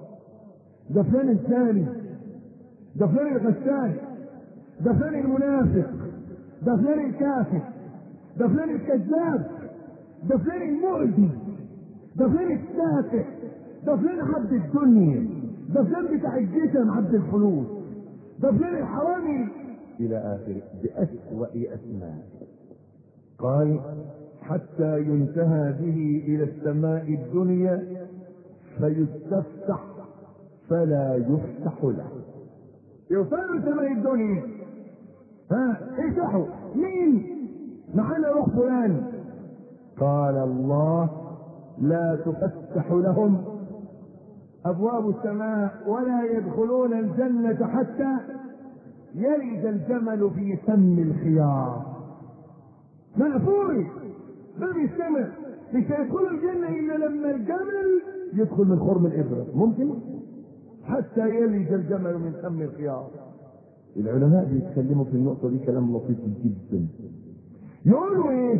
ده فلان الثاني، ده فلان الغشاش، ده فلان المنافق، ده فلان الكافر، ده فلان الكذاب، ده فلان المؤذي، ده فلان السافح، ده فلان عبد الدنيا، ده فلان بتاع الجسم عبد الفلوس، ده فلان الحرامي إلى آخره بأسوأ أسماء. قال حتى ينتهى به إلى السماء الدنيا فيستفتح فلا يفتح له. يوصلوا سماء الدنيا، ها افتحوا، مين معانا روح فلان؟ قال الله لا تفتح لهم ابواب السماء ولا يدخلون الجنة حتى يلج الجمل في سم الخياط. مقفول باب السماء، مش هيدخلوا الجنة الا لما الجمل يدخل من خرم الابرة. ممكن حتى يلج الجمل من سم الخياط. العلماء بيتكلموا في النقطة دي كلام لطيف جدا. يقولوا ايه؟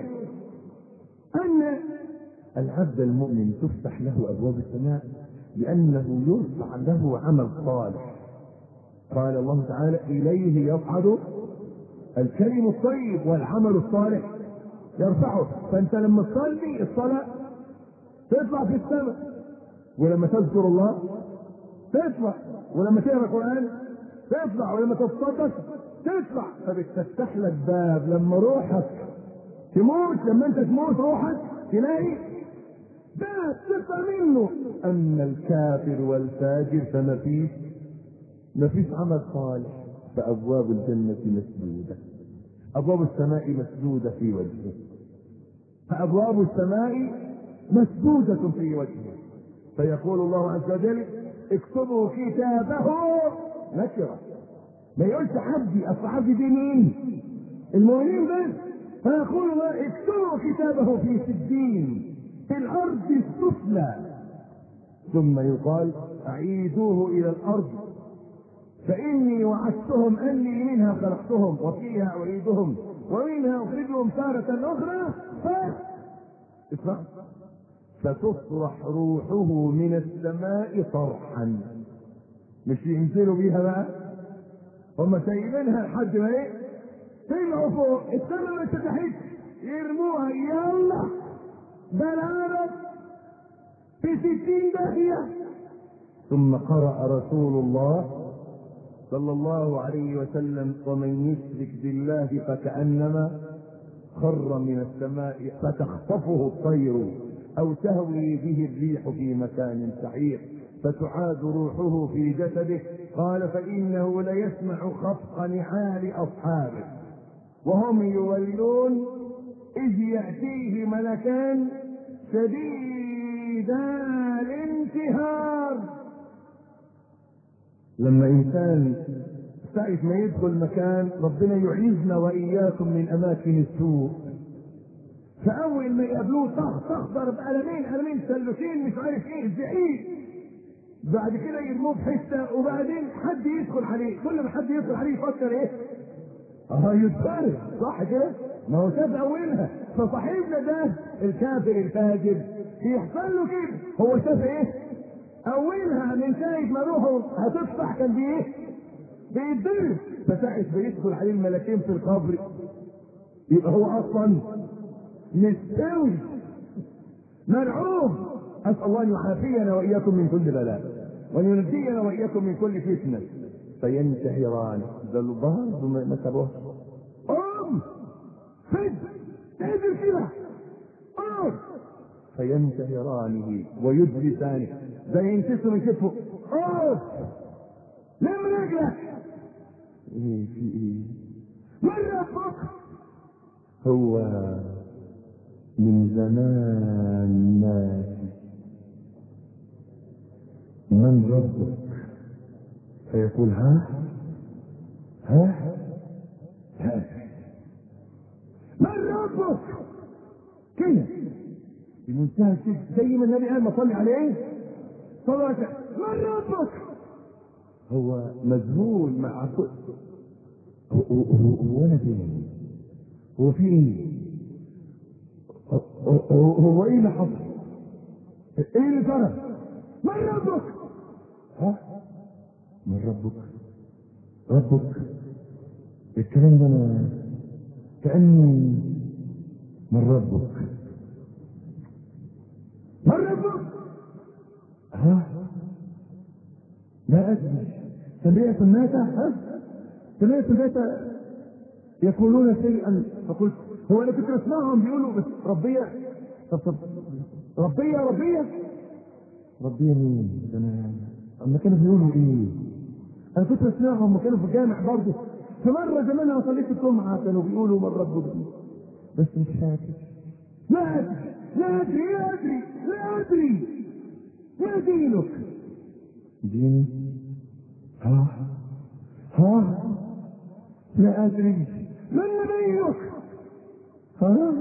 ان العبد المؤمن تفتح له ابواب السماء لانه يرفع له عمل صالح. قال الله تعالى اليه يصعد الكلم الطيب والعمل الصالح يرفعه. فانت لما تصلي الصلاة تطلع في السماء، ولما تذكر الله تطلع، ولما تقرا القرآن تطلع، ولما تتصدق تطلع. فبتفتح لك باب لما روحك تموت، لما انت تموت روحك تلاقي باب تطلع منه. اما الكافر والفاجر فما فيش ما فيش عمل صالح، فابواب الجنة مسدودة، ابواب السماء مسدودة في وجهه، فابواب السماء مسدودة في وجهه. فيقول الله عز وجل اكتبوا كتابه نكرة، ما يقولش عبدي، اصل عبدي دي مين؟ المؤمنين بس. فيقول الله اكتبوا كتابه في سجين في الارض السفلى، ثم يقال اعيدوه الى الارض فاني وعدتهم اني منها خلقتهم وفيها اعيدهم ومنها اخرجهم تارة اخرى. ف اسمع، فتصرح روحه من السماء طرحا. مش ينزلوا بيها بقى، هم سايبينها لحد ما ايه طلعوا فوق السماء ما اتفتحتش، يرموها يلا بلغت في ستين داهية. ثم قرأ رسول الله صلى الله عليه وسلم ومن يشرك بالله فكأنما خر من السماء فتخطفه الطير أو تهوي به الريح في مكان سحيق فتعاد روحه في جسده. قال فإنه ليسمع خفق نعال أصحابه وهم يولون إذ يأتيه ملكان شديدا الانتهار. لما إنسان ساعة ما يدخل مكان ربنا يعيذنا وإياكم من أماكن السوء، فأول ما يقابلوه طخ طخ ضرب قلمين قلمين سلوكين مش عارف ايه زعيق، بعد كده يرموه في حته، وبعدين حد يدخل عليه، كل ما حد يدخل عليه يفكر ايه؟ اه يتفرج، صح كده؟ ما هو شاف اولها. فصاحبنا ده الكافر الفاجر يحصل له كده، هو شاف ايه؟ اولها من ساعه ما روحه هتفتح كان بايه؟ بيتضرب. فساعه بيدخل عليه الملكين في القبر يبقى هو اصلا مستوي مرعوب. اسال الله ان يعافينا واياكم من كل بلاء وان ينجينا واياكم من كل فتنه. فينتحران ده الظهر ما سابوه قوم فد انزل كده قوم فينتهرانه ويجلسانه، ده ينتسوا من كتفه. قوم لم رجلك ايه في ايه؟ من ربك؟ هو من زمان ناسي من ربك، فيقول ها ها ها من ربك كده بمنتهى الشدة زي ما النبي قال ما صلي عليه صلاة من ربك. هو مذهول مع كل هو هو انا فين؟ هو في ايه؟ هو, هو ايه اللي حصل؟ ايه اللي صار؟ من ربك؟ ها؟ من ربك؟ ربك؟ الكلام ده انا كأني من ربك. من ربك؟ ها؟ لا أدري. سمعت الناس ها؟ سمعت الناس يقولون شيئا فقلت هو انا كنت اسمعهم بيقولوا بس ربية طب طب ربية ربية ربية مين؟ انا اما كانوا بيقولوا ايه؟ انا كنت اسمعهم وكانوا في الجامع برضه فمرة زمان انا صليت الجمعة كانوا بيقولوا من ربك بس مش فاكر. لا ادري لا ادري لا ادري لا ادري ما دينك؟ ديني؟ ها ها لا ادري. من نبيك؟ ها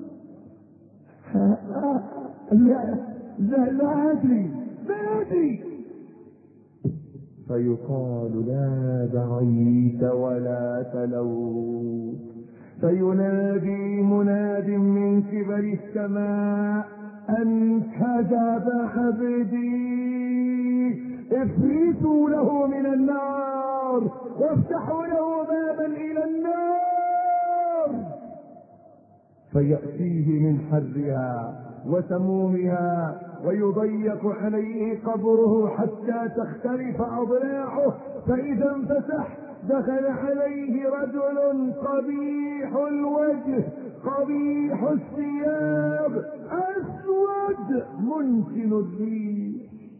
لا لا لا ادري لا ادري. فيقال لا دعيت ولا تلوت فينادي مناد من قبل السماء ان كذب عبدي افرسوا له من النار وافتحوا له بابا الى النار فيأتيه من حرها وسمومها ويضيق عليه قبره حتى تختلف اضلاعه فاذا انفتح دخل عليه رجل قبيح الوجه قبيح الثياب اسود منتن الريح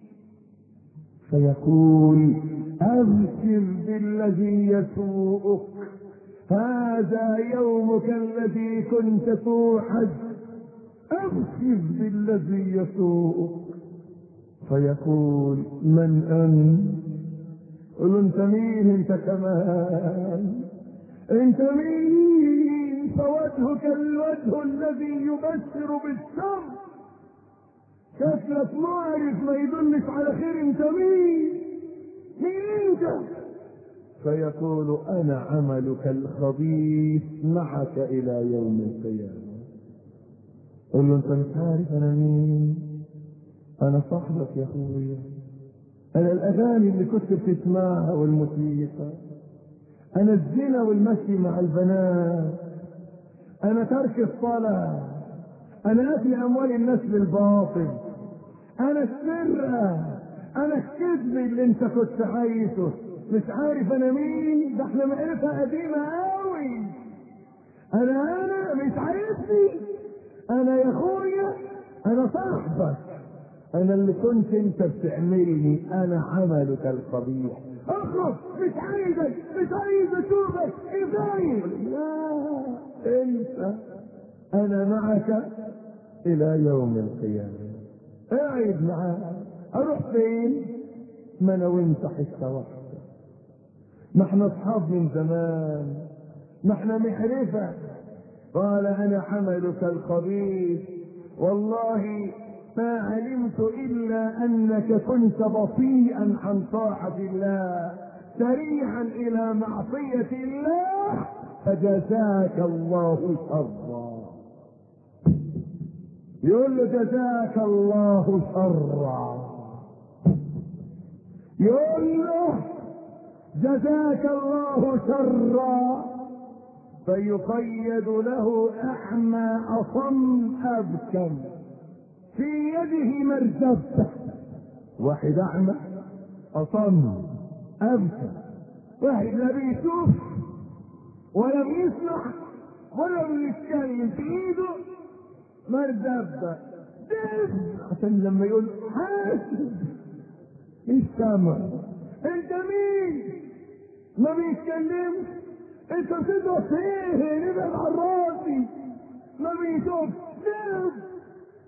فيقول ابشر بالذي يسوءك هذا يومك الذي كنت توعد ابشر بالذي يسوءك. فيقول من انت؟ قل انت مين انت كمان؟ انت مين؟ فوجهك الوجه الذي يبشر بالشر كثرة معرف ما يدلش على خير. انت مين؟ مين انت؟ فيقول انا عملك الخبيث معك الى يوم القيامة. قل له انت مش عارف انا مين؟ انا صاحبك يا اخويا. انا الاغاني اللي كنت بتسمعها والموسيقى، انا الزنا والمشي مع البنات، انا ترك الصلاة، انا اكل اموال الناس بالباطل، انا السرقة، انا الكذب اللي انت كنت عايزه. مش عارف انا مين؟ ده احنا معرفة قديمة قوي. انا انا مش عارفني؟ انا يا اخويا انا صاحبك، انا اللي كنت انت بتعملني، انا عملك القبيح. اخرج مش عايزك مش عايز اشوفك ازاي؟ لا انت انا معك الى يوم القيامة. قاعد معاك اروح فين؟ ما انا وانت حته واحده، ما احنا اصحاب من زمان، ما احنا معرفة. قال انا حملك الخبيث والله ما علمت الا انك كنت بطيئا عن طاعة الله سريعا الى معصية الله فجزاك الله شرا. يقول له جزاك الله شرا، يقول له جزاك الله شرا. فيقيد له اعمى اصم ابكم في يده مرزبة. واحد اعمى اصم ابكم، واحد لا بيشوف ولا بيسمع ولا بيتكلم، في ايده مرزبة عشان لما يقول حاسب مش سامع. انت مين؟ ما بيتكلمش، انت بتضرب ايه؟ نبعد عن راسي. ما بيشوفش،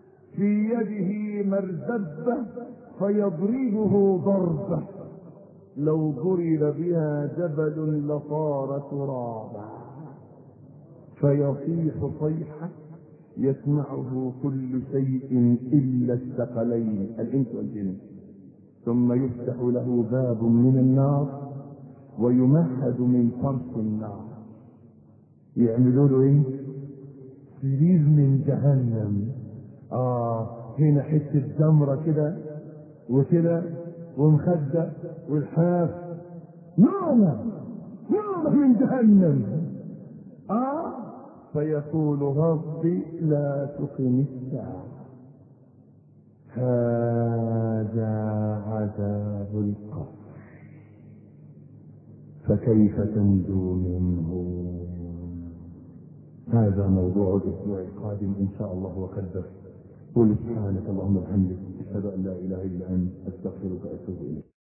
في يده مرزبة فيضربه ضربة لو ضرب بها جبل لصار ترابا فيصيح صيحة يسمعه كل شيء إلا الثقلين الإنس والجن، ثم يفتح له باب من النار ويمهد من فرش النار. يعملوا له ايه؟ سرير من جهنم. اه هنا حته جمره كده وكده ومخده والحاف نار نار من جهنم. اه فيقول ربي لا تقم الساعه. هذا عذاب القبر فكيف تنجو منه؟ هذا موضوع الاسبوع القادم ان شاء الله وقدر. قل سبحانك اللهم وبحمدك اشهد ان لا اله الا انت استغفرك واتوب اليك.